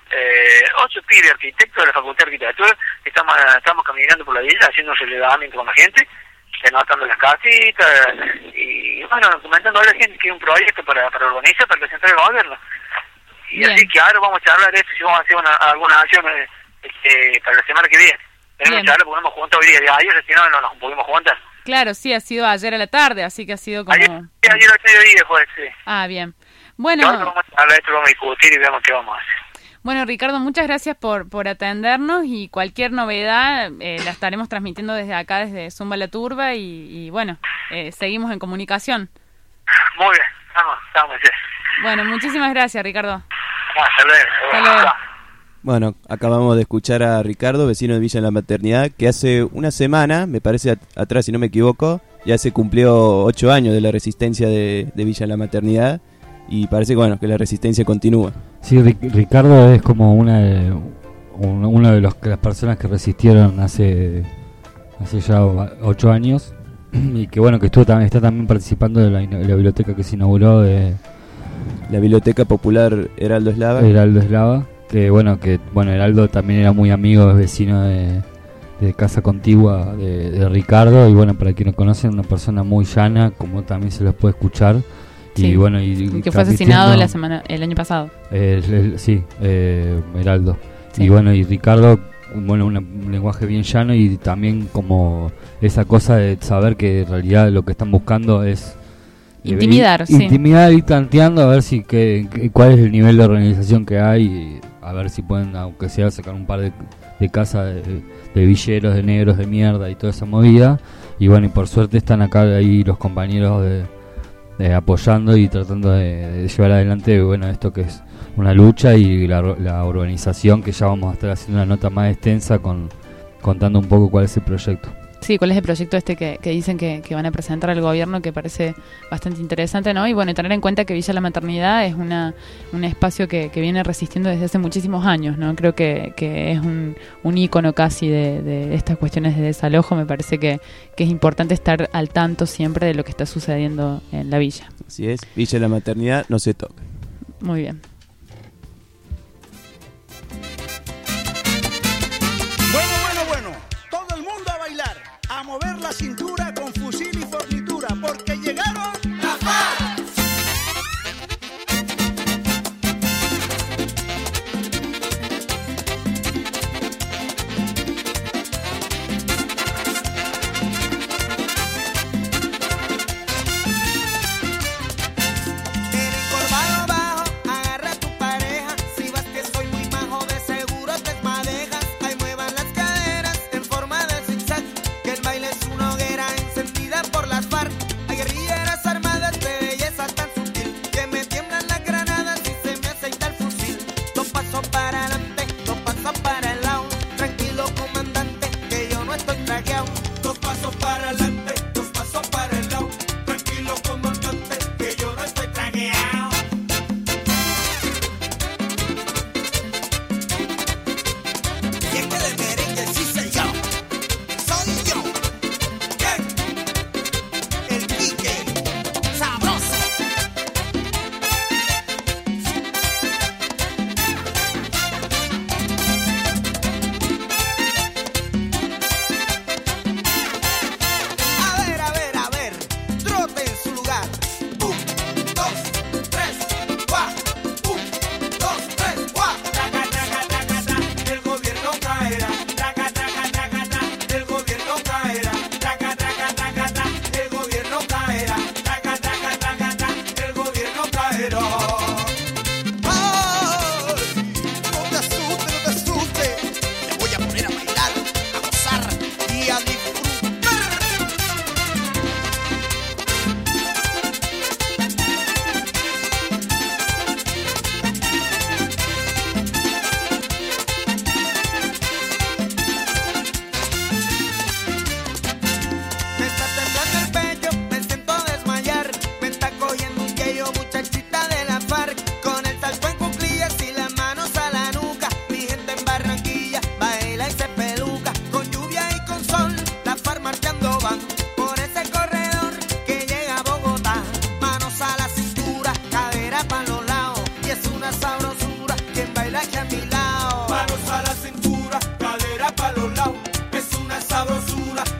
8 pibes arquitectos de la Facultad de Arquitectura que estamos caminando por la villa, haciendo un relevamiento con la gente, anotando las casitas y bueno, comentando a la gente que hay un proyecto para organizar, para presentar al gobierno. Y bien. Así que ahora vamos a hablar de esto, si vamos a hacer alguna acción para la semana que viene. Tenemos que hablar, porque no hemos juntado hoy día de ayer, si no nos pudimos juntar. Claro, sí, ha sido ayer a la tarde, así que ha sido como... Ayer al mediodía fue, sí. Ah, bien. Bueno... Ahora vamos a hablar de esto, vamos a discutir y veamos qué vamos a hacer. Bueno, Ricardo, muchas gracias por atendernos y cualquier novedad la estaremos transmitiendo desde acá, desde Zumba la Turba y bueno, seguimos en comunicación. Muy bien, estamos. Sí. Bueno, muchísimas gracias, Ricardo. Hasta luego. Bueno, acabamos de escuchar a Ricardo, vecino de Villa La Maternidad, que hace una semana, me parece atrás si no me equivoco, ya se cumplió 8 años de la resistencia de Villa La Maternidad. Y parece que la resistencia continúa. Sí, Ricardo es como una de las personas que resistieron hace ya 8 años y que bueno, que está también participando de la biblioteca que se inauguró de la Biblioteca Popular Heraldo Eslava. Que Heraldo también era muy amigo, es vecino de casa contigua de Ricardo y bueno, para quien no conocen, una persona muy llana, como también se los puede escuchar. Sí, y que fue asesinado el año pasado. Heraldo. Sí. Y Ricardo, un lenguaje bien llano y también como esa cosa de saber que en realidad lo que están buscando es intimidar y tanteando a ver si cuál es el nivel de organización que hay y a ver si pueden, aunque sea, sacar un par de casas de villeros, de negros, de mierda y toda esa movida. Y bueno, y por suerte están acá ahí los compañeros apoyando y tratando de llevar adelante esto que es una lucha y la urbanización, que ya vamos a estar haciendo una nota más extensa contando un poco cuál es el proyecto. Sí, cuál es el proyecto que dicen que van a presentar al gobierno, que parece bastante interesante, ¿no? Y bueno, tener en cuenta que Villa La Maternidad es un espacio que viene resistiendo desde hace muchísimos años, ¿no? Creo que es un ícono casi de estas cuestiones de desalojo. Me parece que es importante estar al tanto siempre de lo que está sucediendo en la villa. Así es, Villa La Maternidad no se toca. Muy bien. Bueno, todo el mundo a bailar, a mover la cintura con fusil y fornitura, porque llegaron las FARC.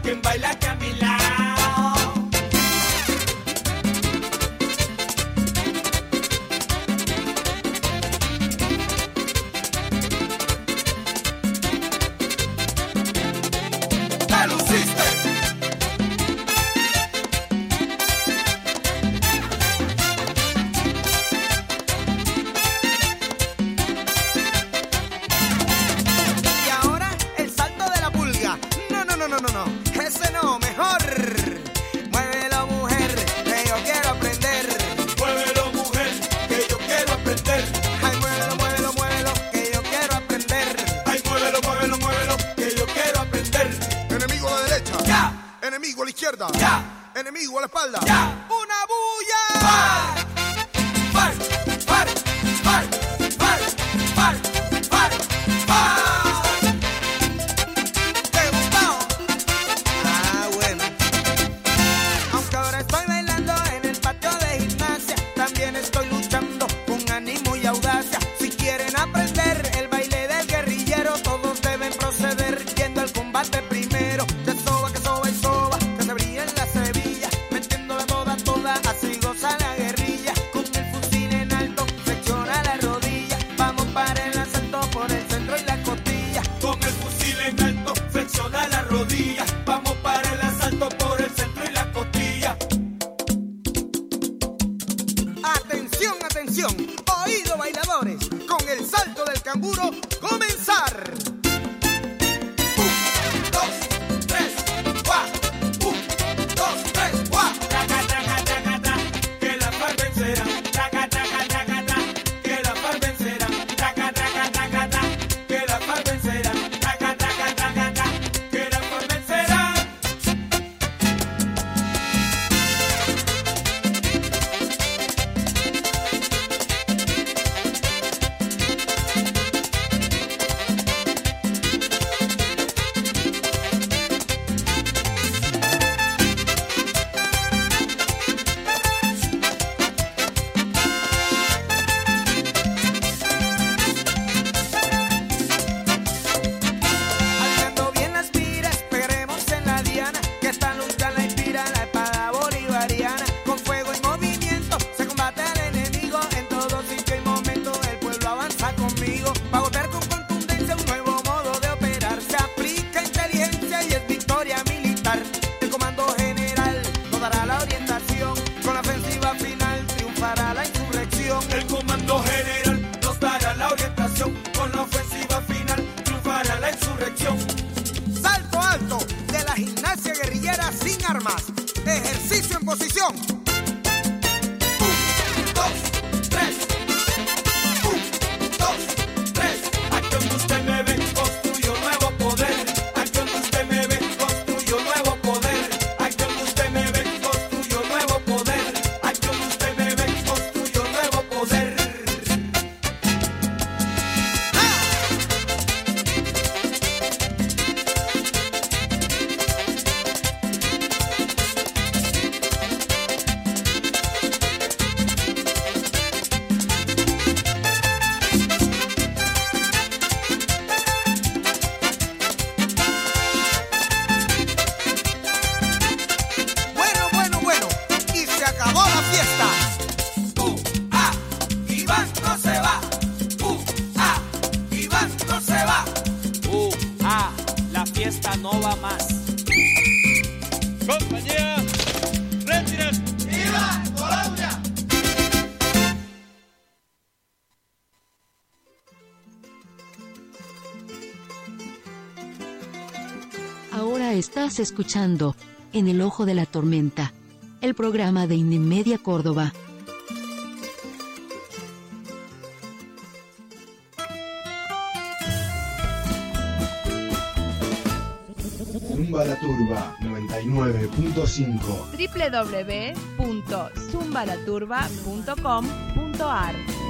quien baila aquí a mi lado. ¡Te luciste! Y ahora el salto de la pulga. No, ese no, mejor. Muévelo, mujer, que yo quiero aprender. Muévelo, mujer, que yo quiero aprender. Ay, muévelo, que yo quiero aprender. Ay, muévelo, que yo quiero aprender. Enemigo a la derecha, Ya. enemigo a la izquierda, Ya. enemigo a la espalda. Ya. ¡Una bulla! Par, par, par, par, par, par, par. ¿Te gustó? Ah, bueno. Aunque ahora estoy bailando en el patio de gimnasia, también estoy luchando con ánimo y audacia. Si quieren aprender el baile del guerrillero, todos deben proceder yendo al combate primero. Que soba y soba, que se brilla en la Sevilla, metiendo la moda toda, así goza la guerrilla. Con el fusil en alto, flexiona la rodilla, vamos para el asalto por el centro y la costilla. Con el fusil en alto, flexiona la rodilla. Vamos para el asalto por el centro y la costilla. Atención, atención, oído bailadores, con el salto del canguro, comenzar. 1, 2, 3, 4. 1, 2, 3, 4. Taca, taca, taca, taca, que la FARC vencerá. Taca, taca, taca, taca, que la FARC vencerá. Taca, taca, taca, taca, que la FARC vencerá. Taca, taca, taca, taca, que la FARC vencerá. Alzando bien las piras, pegaremos en la diana, que esta lucha la inspira la espada bolivariana. Con fuego y movimiento se combate al enemigo, en todo sitio y momento el pueblo avanza conmigo. Pa' golpear con contundencia un nuevo modo de operar, se aplica inteligencia y es victoria militar. El comando general nos dará la orientación, con la ofensiva final triunfará la insurrección. El comando general nos dará la orientación. Con la ofensiva final triunfará la insurrección. Salto alto de la gimnasia guerrillera sin armas, ejercicio en posición. 1, 2, 3. 1, 2, 3. Aquí donde usted me ve, construyo nuevo poder. Aquí donde usted me ve, construyo nuevo poder. Aquí donde usted me ve, construyo nuevo poder. Aquí donde usted me ve, construyo nuevo poder. Bueno, y se acabó la fiesta. Iván no se va. Iván no se va. La fiesta no va más. Compañía, retiras. ¡Iván, Colombia! Ahora estás escuchando En el Ojo de la Tormenta, el programa de Inmedia Córdoba. Zumba la Turba 99.5. www.zumbalaturba.com.ar.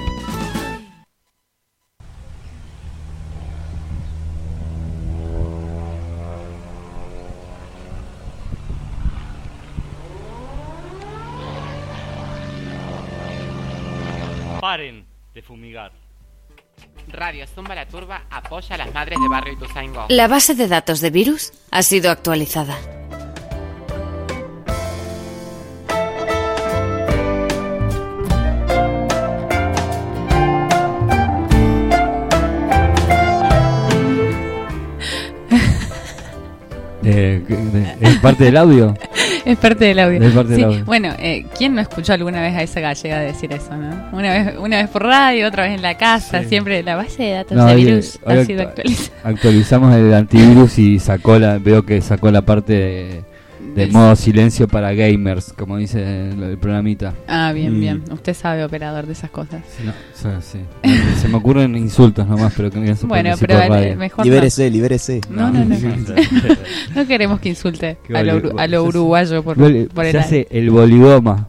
Paren de fumigar. Radio Zumba la Turba apoya a las madres de Barrio Ituzaingó. La base de datos de virus ha sido actualizada. ¿Es parte del audio? Es parte del audio. Es parte del audio. Bueno, ¿quién no escuchó alguna vez a esa gallega decir eso, no? Una vez por radio, otra vez en la casa, siempre la base de datos de virus ha sido actualizada. Actualizamos el antivirus y veo que sacó la parte de modo silencio para gamers, como dice el programita. Ah, bien. Usted sabe, operador, de esas cosas. No, sí. Se me ocurren insultos nomás, pero que no se bueno, pero mejor libérese. No. No queremos que insulte a lo uruguayo por se hace el bolidoma.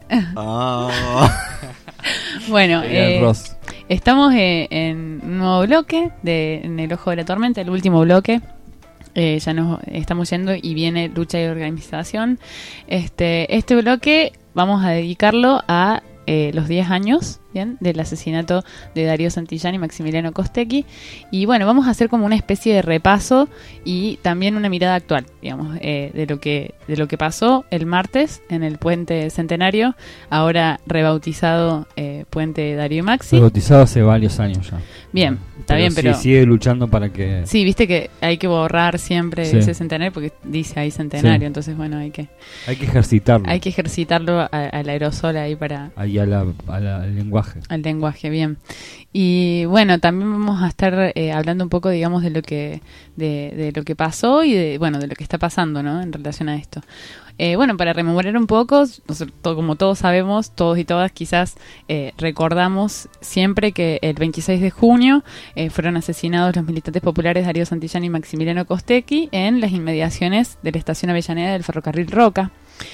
Bueno, estamos en un nuevo bloque en el Ojo de la Tormenta, el último bloque. Ya nos estamos yendo y viene lucha y organización. Este bloque vamos a dedicarlo a los 10 años, ¿bien?, del asesinato de Darío Santillán y Maximiliano Costecchi. Y bueno, vamos a hacer como una especie de repaso y también una mirada actual, digamos, de lo que pasó el martes en el Puente Centenario, ahora rebautizado Puente Darío y Maxi. Rebautizado hace varios años ya. Bien, está bien, pero sigue luchando para que... Sí, viste que hay que borrar siempre ese centenario porque dice ahí centenario, entonces bueno, hay que ejercitarlo. Hay que ejercitarlo al aerosol ahí para... Ahí al lenguaje. Al lenguaje, bien. Y bueno, también vamos a estar hablando un poco, digamos, de lo que pasó y de lo que está pasando, ¿no?, en relación a esto. Bueno, para rememorar un poco, como todos sabemos, todos y todas quizás recordamos siempre que el 26 de junio fueron asesinados los militantes populares Darío Santillán y Maximiliano Costecchi en las inmediaciones de la estación Avellaneda del ferrocarril Roca.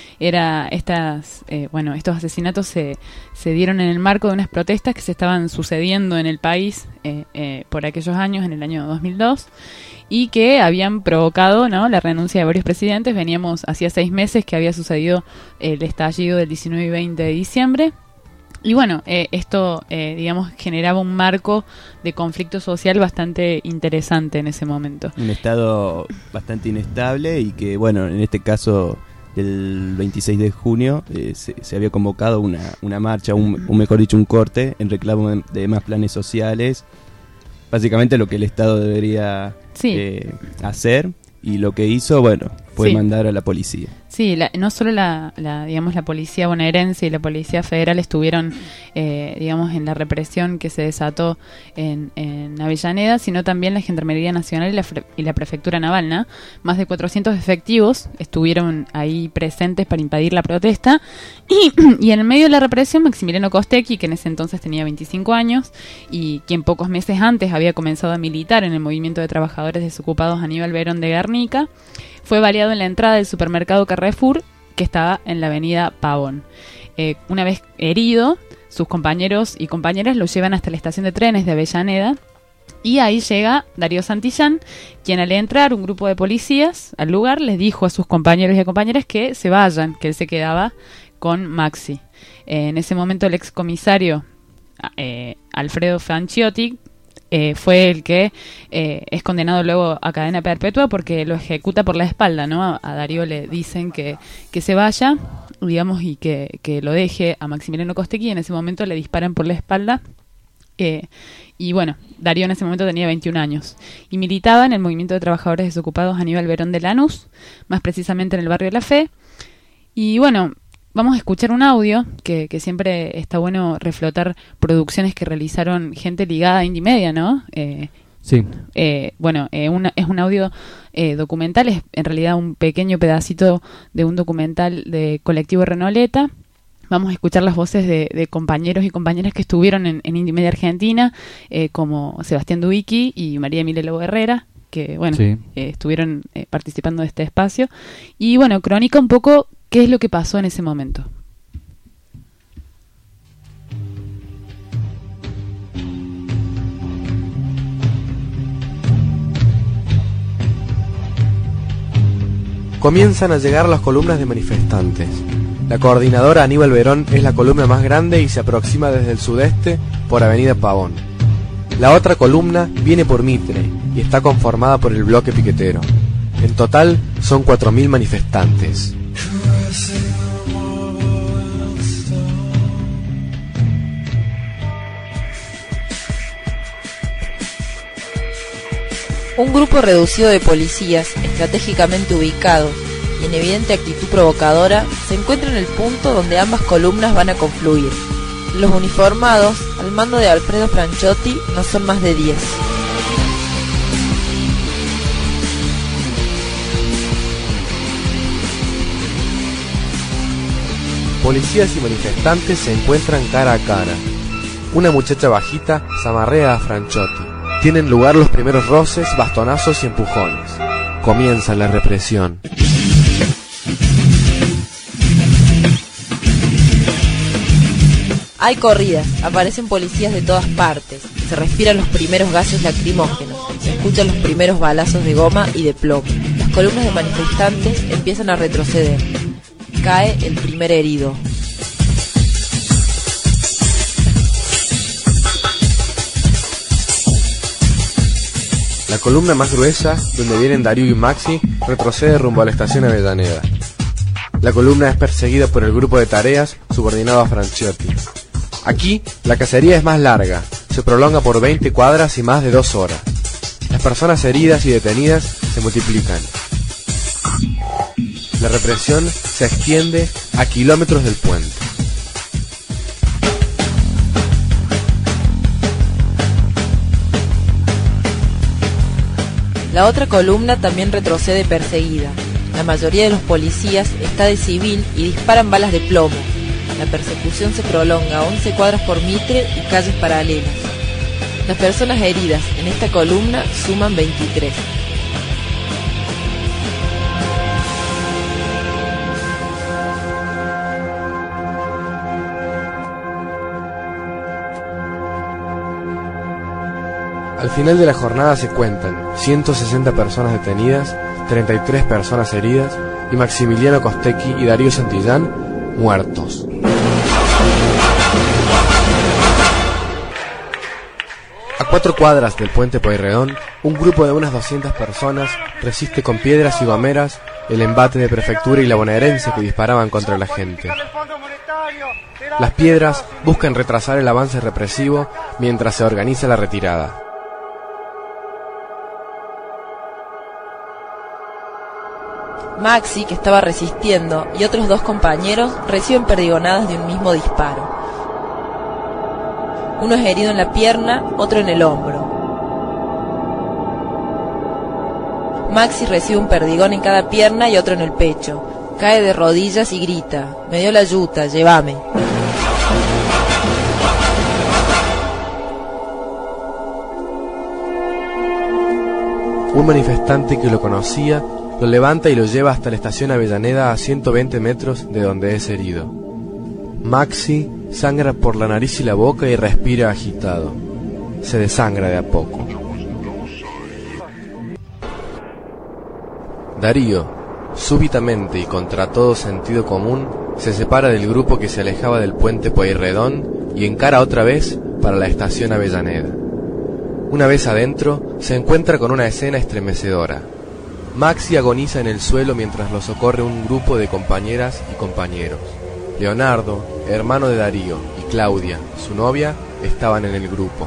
Estos asesinatos se dieron en el marco de unas protestas que se estaban sucediendo en el país por aquellos años, en el año 2002, y que habían provocado, ¿no?, la renuncia de varios presidentes. Veníamos hacía 6 meses que había sucedido el estallido del 19 y 20 de diciembre. Y bueno, esto, digamos, generaba un marco de conflicto social bastante interesante en ese momento. Un estado bastante inestable y que, bueno, en este caso del 26 de junio se había convocado una marcha, mejor dicho, un corte en reclamo de más planes sociales. Básicamente lo que el Estado debería hacer, y lo que hizo, bueno, fue mandar a la policía. Sí, no solo la policía bonaerense y la policía federal estuvieron, digamos, en la represión que se desató en Avellaneda, sino también la Gendarmería Nacional y la Prefectura Naval, ¿no? Más de 400 efectivos estuvieron ahí presentes para impedir la protesta. Y en el medio de la represión, Maximiliano Costecchi, que en ese entonces tenía 25 años y quien pocos meses antes había comenzado a militar en el movimiento de trabajadores desocupados Aníbal Berón de Guernica, fue baleado en la entrada del supermercado Carrefour, que estaba en la avenida Pavón. Una vez herido, sus compañeros y compañeras lo llevan hasta la estación de trenes de Avellaneda, y ahí llega Darío Santillán, quien al entrar un grupo de policías al lugar les dijo a sus compañeros y a compañeras que se vayan, que él se quedaba con Maxi. En ese momento el excomisario Alfredo Franciotti fue el que es condenado luego a cadena perpetua porque lo ejecuta por la espalda, ¿no? A Darío le dicen que se vaya, digamos, y que lo deje a Maximiliano Costecchi, y en ese momento le disparan por la espalda. Y bueno, Darío en ese momento tenía 21 años y militaba en el movimiento de trabajadores desocupados Aníbal Berón de Lanús, más precisamente en el barrio de La Fe. Y bueno, vamos a escuchar un audio que siempre está bueno reflotar producciones que realizaron gente ligada a Indie Media, ¿no? Sí. Es un audio documental, es en realidad un pequeño pedacito de un documental de Colectivo Renoleta. Vamos a escuchar las voces de compañeros y compañeras que estuvieron en Indie Media Argentina, como Sebastián Dubicki y María Emilia Lobo Herrera, que bueno, estuvieron participando de este espacio. Y bueno, crónica un poco qué es lo que pasó en ese momento. Comienzan a llegar las columnas de manifestantes. La coordinadora Aníbal Berón es la columna más grande y se aproxima desde el sudeste por Avenida Pavón. La otra columna viene por Mitre y está conformada por el bloque piquetero. En total son 4.000 manifestantes. Un grupo reducido de policías, estratégicamente ubicados y en evidente actitud provocadora, se encuentra en el punto donde ambas columnas van a confluir. Los uniformados, al mando de Alfredo Franchotti, no son más de 10. Policías y manifestantes se encuentran cara a cara. Una muchacha bajita zamarrea a Franchotti. Tienen lugar los primeros roces, bastonazos y empujones. Comienza la represión. Hay corridas, aparecen policías de todas partes, se respiran los primeros gases lacrimógenos, se escuchan los primeros balazos de goma y de plomo. Las columnas de manifestantes empiezan a retroceder. Cae el primer herido. La columna más gruesa, donde vienen Darío y Maxi, retrocede rumbo a la estación Avellaneda. La columna es perseguida por el grupo de tareas subordinado a Franchotti. Aquí, la cacería es más larga, se prolonga por 20 cuadras y más de 2 horas. Las personas heridas y detenidas se multiplican. La represión se extiende a kilómetros del puente. La otra columna también retrocede perseguida. La mayoría de los policías está de civil y disparan balas de plomo. La persecución se prolonga a 11 cuadras por Mitre y calles paralelas. Las personas heridas en esta columna suman 23. Al final de la jornada se cuentan 160 personas detenidas, 33 personas heridas y Maximiliano Costecchi y Darío Santillán muertos. A 4 cuadras del puente Pueyrredón, un grupo de unas 200 personas resiste con piedras y gomeras el embate de prefectura y la bonaerense que disparaban contra la gente. Las piedras buscan retrasar el avance represivo mientras se organiza la retirada. Maxi, que estaba resistiendo, y otros 2 compañeros reciben perdigonadas de un mismo disparo. Uno es herido en la pierna, otro en el hombro. Maxi recibe un perdigón en cada pierna y otro en el pecho. Cae de rodillas y grita: "Me dio la yuta, llévame". Un manifestante que lo conocía lo levanta y lo lleva hasta la estación Avellaneda a 120 metros de donde es herido. Maxi sangra por la nariz y la boca y respira agitado. Se desangra de a poco. Darío, súbitamente y contra todo sentido común, se separa del grupo que se alejaba del puente Pueyrredón y encara otra vez para la estación Avellaneda. Una vez adentro, se encuentra con una escena estremecedora. Maxi agoniza en el suelo mientras lo socorre un grupo de compañeras y compañeros. Leonardo, hermano de Darío, y Claudia, su novia, estaban en el grupo.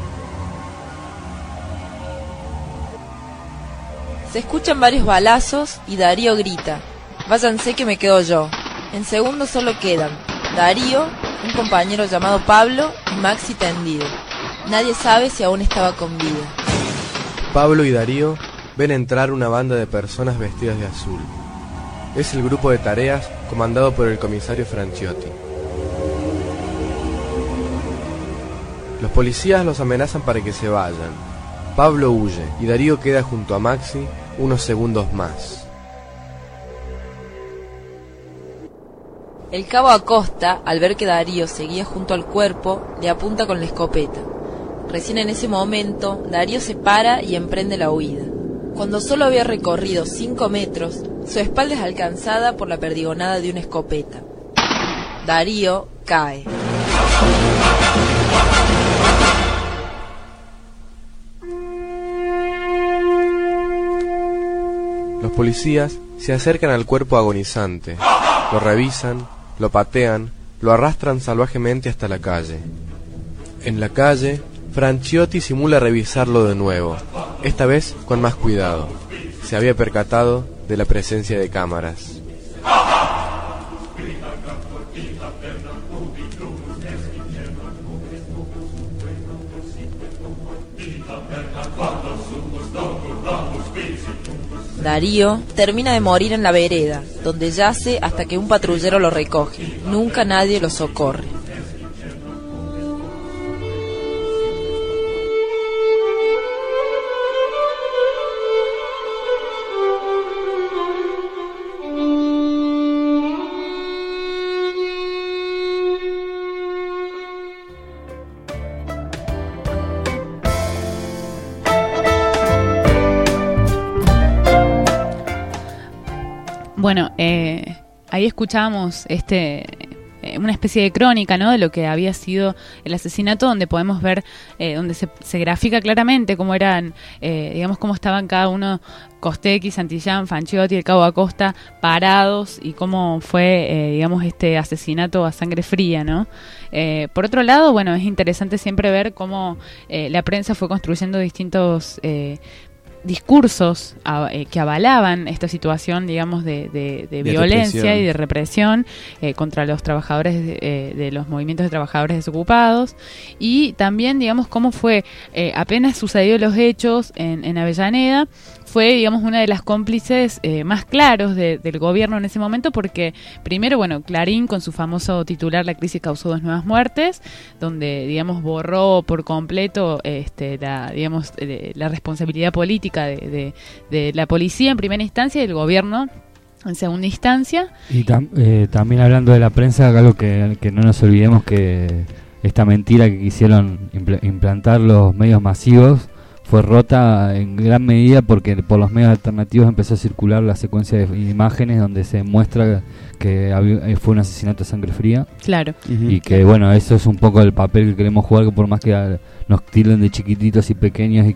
Se escuchan varios balazos y Darío grita: "Váyanse que me quedo yo". En segundos solo quedan Darío, un compañero llamado Pablo y Maxi tendido. Nadie sabe si aún estaba con vida. Pablo y Darío ven entrar una banda de personas vestidas de azul. Es el grupo de tareas comandado por el comisario Franchotti. Los policías los amenazan para que se vayan. Pablo huye y Darío queda junto a Maxi unos segundos más. El cabo Acosta, al ver que Darío seguía junto al cuerpo, le apunta con la escopeta. Recién en ese momento, Darío se para y emprende la huida. Cuando solo había recorrido 5 metros, su espalda es alcanzada por la perdigonada de una escopeta. Darío cae. Los policías se acercan al cuerpo agonizante, lo revisan, lo patean, lo arrastran salvajemente hasta la calle. En la calle, Franchotti simula revisarlo de nuevo. esta vez con más cuidado. Se había percatado de la presencia de cámaras. Darío termina de morir en la vereda, donde yace hasta que un patrullero lo recoge. Nunca nadie lo socorre. Bueno, ahí escuchábamos una especie de crónica, ¿no?, de lo que había sido el asesinato, donde podemos ver, donde se grafica claramente cómo eran, digamos, cómo estaban cada uno, Costecchi, Santillán, Fanchiotti, el Cabo Acosta, parados, y cómo fue, digamos, este asesinato a sangre fría, ¿no? Por otro lado, bueno, es interesante siempre ver cómo la prensa fue construyendo distintos discursos que avalaban esta situación, digamos, de violencia represión. Y de represión contra los trabajadores de los movimientos de trabajadores desocupados, y también, digamos, cómo fue apenas sucedido los hechos en Avellaneda, fue, digamos, una de las cómplices más claros del gobierno en ese momento, porque primero, bueno, Clarín con su famoso titular "La crisis causó 2 nuevas muertes", donde, digamos, borró por completo la responsabilidad política de la policía en primera instancia y del gobierno en segunda instancia. Y también hablando de la prensa, algo que no nos olvidemos, que esta mentira que quisieron implantar los medios masivos fue rota en gran medida porque por los medios alternativos empezó a circular la secuencia de imágenes donde se muestra que fue un asesinato a sangre fría. Claro. Y que, bueno, eso es un poco el papel que queremos jugar, que por más que nos tilden de chiquititos y pequeños y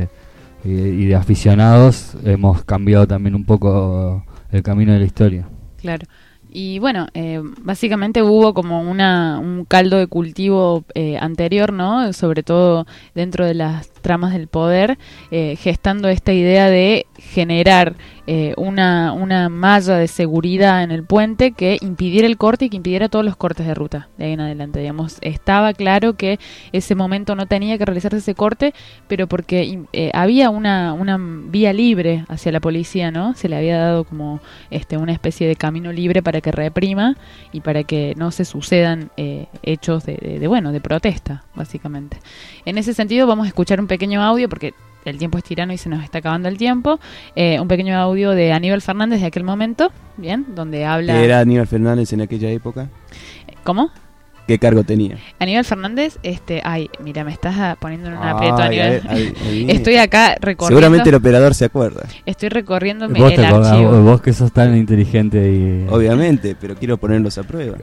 de aficionados, hemos cambiado también un poco el camino de la historia. Claro. Y bueno, básicamente hubo como un caldo de cultivo anterior, ¿no? Sobre todo dentro de las tramas del poder, gestando esta idea de generar una malla de seguridad en el puente que impidiera el corte y que impidiera todos los cortes de ruta de ahí en adelante. Digamos, estaba claro que ese momento no tenía que realizarse ese corte, pero porque había una vía libre hacia la policía, ¿no? Se le había dado como una especie de camino libre para que reprima y para que no se sucedan hechos de protesta, básicamente. En ese sentido vamos a escuchar un pequeño audio, porque el tiempo es tirano y se nos está acabando el tiempo, un pequeño audio de Aníbal Fernández de aquel momento, bien, donde habla... ¿Era Aníbal Fernández en aquella época? ¿Cómo? ¿Qué cargo tenía? Aníbal Fernández, ay, mira, me estás poniendo en un aprieto, Aníbal. Estoy acá recorriendo... Seguramente el operador se acuerda. Estoy recorriendo el archivo. Vos que sos tan inteligente y... Obviamente, pero quiero ponerlos a prueba.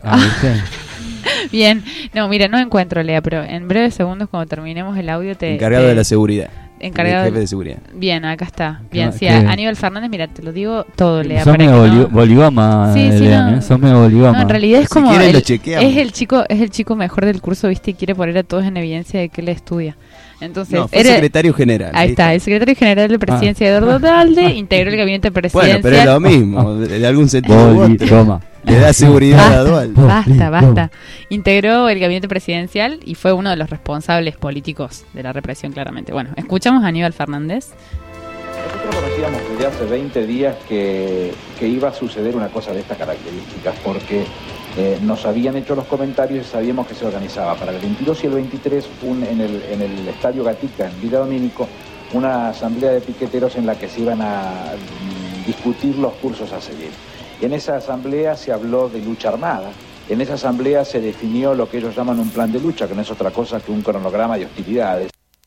Bien, no, mira, no encuentro, Lea, pero en breves segundos, cuando terminemos el audio, encargado de la seguridad. Encargado jefe de seguridad. Bien, acá está. Bien, sí, Aníbal Fernández, mira, te lo digo todo, Lea. Sos medio Bolivama, Lea, sos medio Bolivama. No, en realidad es si como es el chico mejor del curso, ¿viste? Y quiere poner a todos en evidencia de que él estudia. Entonces, no, fue secretario general. Ahí está, el secretario general de presidencia de Eduardo Duhalde, integró el gabinete presidencial. Bueno, pero es lo mismo, de algún sentido le da seguridad a Duhalde. Basta. Integró el gabinete presidencial y fue uno de los responsables políticos de la represión, claramente. Bueno, escuchamos a Aníbal Fernández. Nosotros conocíamos desde hace 20 días que iba a suceder una cosa de estas características, porque nos habían hecho los comentarios y sabíamos que se organizaba para el 22 y el 23 en el Estadio Gatica, en Villa Domínico, una asamblea de piqueteros en la que se iban a discutir los cursos a seguir. En esa asamblea se habló de lucha armada, en esa asamblea se definió lo que ellos llaman un plan de lucha, que no es otra cosa que un cronograma de hostilidades.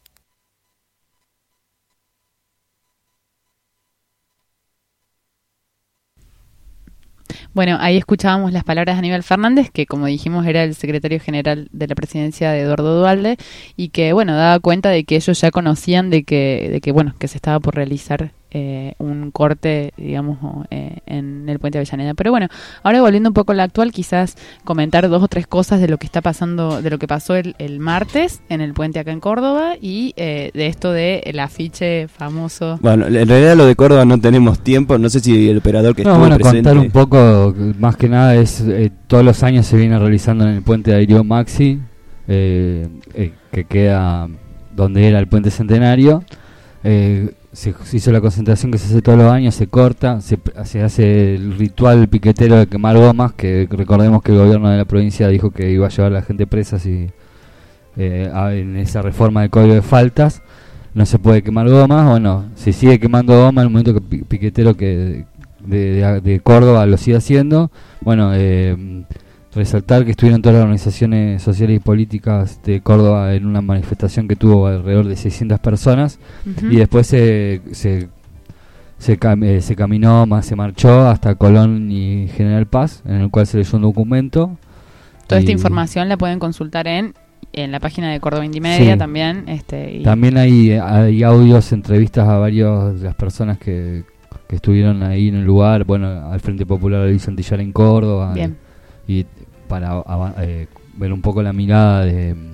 Bueno, ahí escuchábamos las palabras de Aníbal Fernández, que como dijimos era el secretario general de la presidencia de Eduardo Duhalde, y que bueno, daba cuenta de que ellos ya conocían de que se estaba por realizar un corte, digamos, en el puente Avellaneda. Pero bueno, ahora volviendo un poco a la actual, quizás comentar 2 o 3 cosas de lo que está pasando, de lo que pasó el martes en el puente acá en Córdoba y de esto del afiche famoso. Bueno, en realidad lo de Córdoba no tenemos tiempo, no sé si el operador que estuvo presente... contar un poco, más que nada es, todos los años se viene realizando en el puente de Darío Maxi, que queda donde era el puente Centenario. Se hizo la concentración que se hace todos los años, se corta, se hace el ritual piquetero de quemar gomas, que recordemos que el gobierno de la provincia dijo que iba a llevar a la gente presa si en esa reforma del código de faltas no se puede quemar gomas. Bueno, se sigue quemando gomas en el momento que piquetero que de Córdoba lo sigue haciendo. Bueno, resaltar que estuvieron todas las organizaciones sociales y políticas de Córdoba en una manifestación que tuvo alrededor de 600 personas. Uh-huh. Y después se caminó, se marchó hasta Colón y General Paz, en el cual se leyó un documento. Toda esta información la pueden consultar en la página de Córdoba Indymedia, sí. También. También hay audios, entrevistas a varias de las personas que estuvieron ahí en el lugar, bueno, al Frente Popular Luis Santillar en Córdoba. Bien. Y para ver un poco la mirada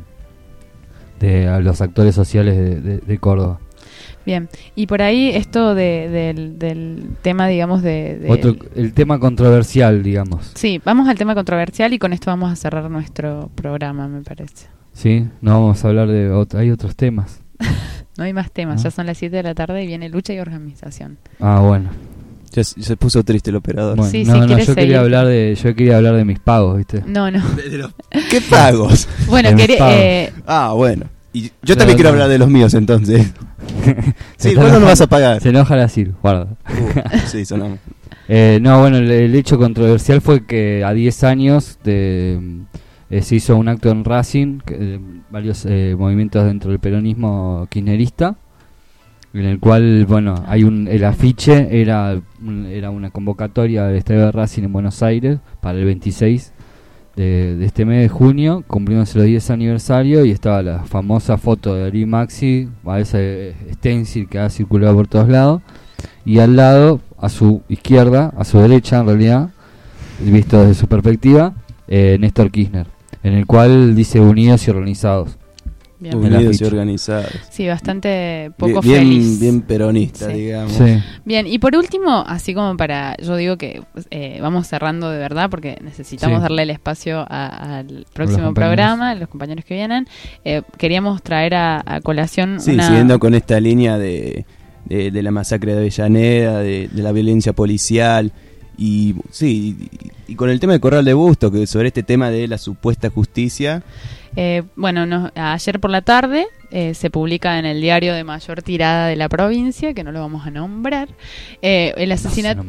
de los actores sociales de Córdoba. Bien, y por ahí esto del tema, digamos, el tema controversial, digamos. Sí, vamos al tema controversial y con esto vamos a cerrar nuestro programa, me parece. Sí, no vamos a hablar hay otros temas. No hay más temas, ya son las 7 de la tarde y viene lucha y organización. Ah, bueno. Ya se puso triste el operador. Bueno, sí, yo quería hablar de mis pagos, ¿viste? No. ¿Qué pagos? Bueno, bueno. Y yo también quiero hablar de los míos, entonces. Sí, vos no lo vas a pagar. Se enoja la CIR, guarda. Sí, sonamos. El hecho controversial fue que a 10 años se hizo un acto en Racing, varios movimientos dentro del peronismo kirchnerista, en el cual, bueno, el afiche era una convocatoria del estadio de Racing en Buenos Aires para el 26 de este mes de junio, cumpliéndose los 10 aniversario, y estaba la famosa foto de Darío Maxi, ese stencil que ha circulado por todos lados, y al lado, a su izquierda, a su derecha en realidad, visto desde su perspectiva, Néstor Kirchner, en el cual dice unidos y organizados. Bien. Unidos y organizados. Sí, bastante poco feliz. Bien peronista, sí. Digamos. Sí. Bien, y por último, así como yo digo que vamos cerrando de verdad, porque necesitamos darle el espacio al próximo programa, a los compañeros que vienen. Queríamos traer a colación siguiendo con esta línea de la masacre de Avellaneda, de la violencia policial. Y con el tema de Corral de Bustos, que sobre este tema de la supuesta justicia. Ayer por la tarde se publica en el diario de mayor tirada de la provincia, que no lo vamos a nombrar, el asesinato.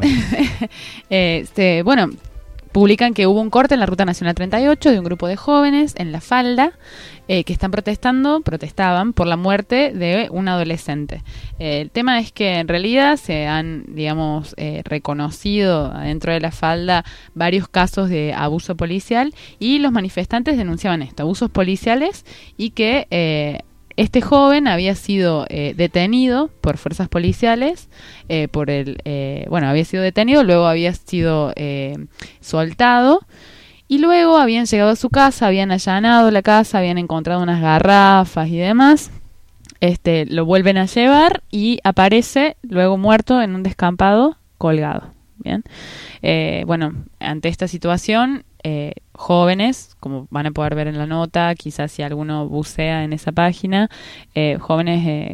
Publican que hubo un corte en la Ruta Nacional 38 de un grupo de jóvenes en La Falda que protestaban por la muerte de un adolescente. El tema es que en realidad se han, digamos, reconocido adentro de La Falda varios casos de abuso policial, y los manifestantes denunciaban abusos policiales, y que este joven había sido detenido por fuerzas policiales, había sido detenido, luego había sido soltado, y luego habían llegado a su casa, habían allanado la casa, habían encontrado unas garrafas y demás. Lo vuelven a llevar y aparece luego muerto en un descampado, colgado. Bien, ante esta situación, jóvenes, como van a poder ver en la nota, quizás si alguno bucea en esa página, jóvenes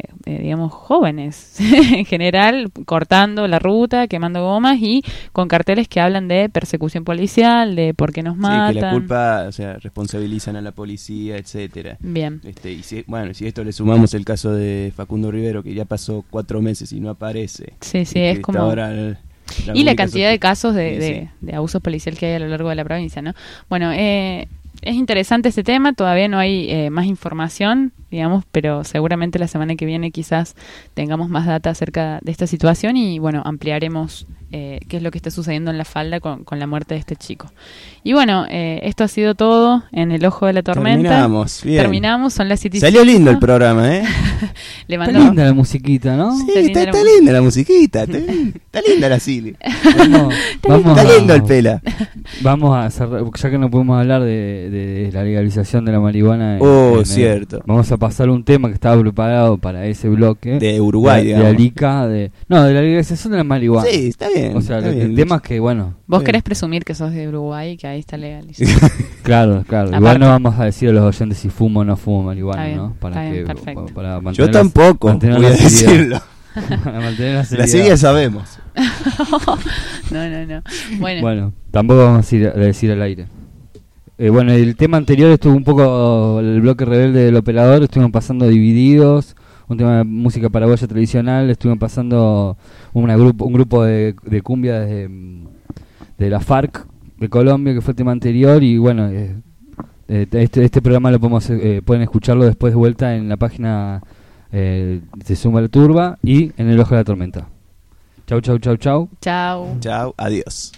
en general, cortando la ruta, quemando gomas y con carteles que hablan de persecución policial, de por qué nos matan. Sí, que la culpa, responsabilizan a la policía, etcétera. Bien. Y si esto le sumamos el caso de Facundo Rivero, que ya pasó 4 meses y no aparece. Sí, es como... Ahora y la cantidad de casos de abuso policial que hay a lo largo de la provincia, ¿no? Bueno, es interesante este tema, todavía no hay más información, digamos, pero seguramente la semana que viene quizás tengamos más data acerca de esta situación y, bueno, ampliaremos qué es lo que está sucediendo en La Falda con la muerte de este chico. Y bueno, esto ha sido todo en El Ojo de la Tormenta. Terminamos, bien. Terminamos, son las 7:05. Salió lindo el programa, ¿eh? Le Está mandó... linda la musiquita, ¿no? Sí, está linda la musiquita. Está linda la Silly. Vamos está lindo el pela. Vamos a cerrar, ya que no podemos hablar de la legalización de la marihuana. Cierto. Vamos a pasar un tema que estaba preparado para ese bloque. De Uruguay, de digamos. Arica, de la legalización de la marihuana. Sí, está bien. O sea, está bien. el tema es que, bueno... Vos querés presumir que sos de Uruguay y que ahí está legalizado. Claro. Aparte. Igual no vamos a decir a los oyentes si fumo o no fumo marihuana, Está bien, ¿no? Para está bien, que perfecto. para Yo tampoco, voy a decirlo. Para mantener la seriedad. La serie sabemos. No. Bueno, tampoco vamos a decir al aire. Bueno, el tema anterior estuvo un poco el bloque rebelde del operador, estuvimos pasando Divididos, un tema de música paraguaya tradicional, estuvimos pasando un grupo de cumbia de la FARC de Colombia, que fue el tema anterior, y bueno, este programa lo pueden escucharlo después de vuelta en la página de Zumba la Turba y en El Ojo de la Tormenta. Chau. Chau, adiós.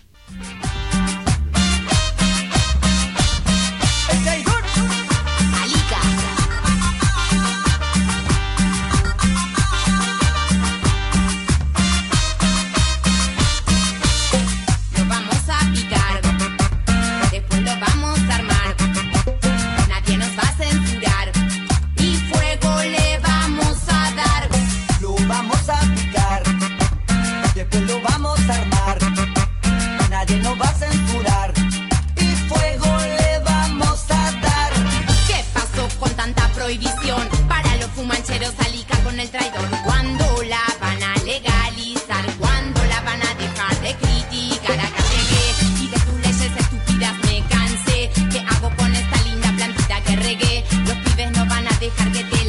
Para los fumancheros alica con el traidor. ¿Cuándo la van a legalizar? ¿Cuándo la van a dejar de criticar? Acá llegué y de tus leyes estúpidas me cansé. ¿Qué hago con esta linda plantita que regué? Los pibes no van a dejar que te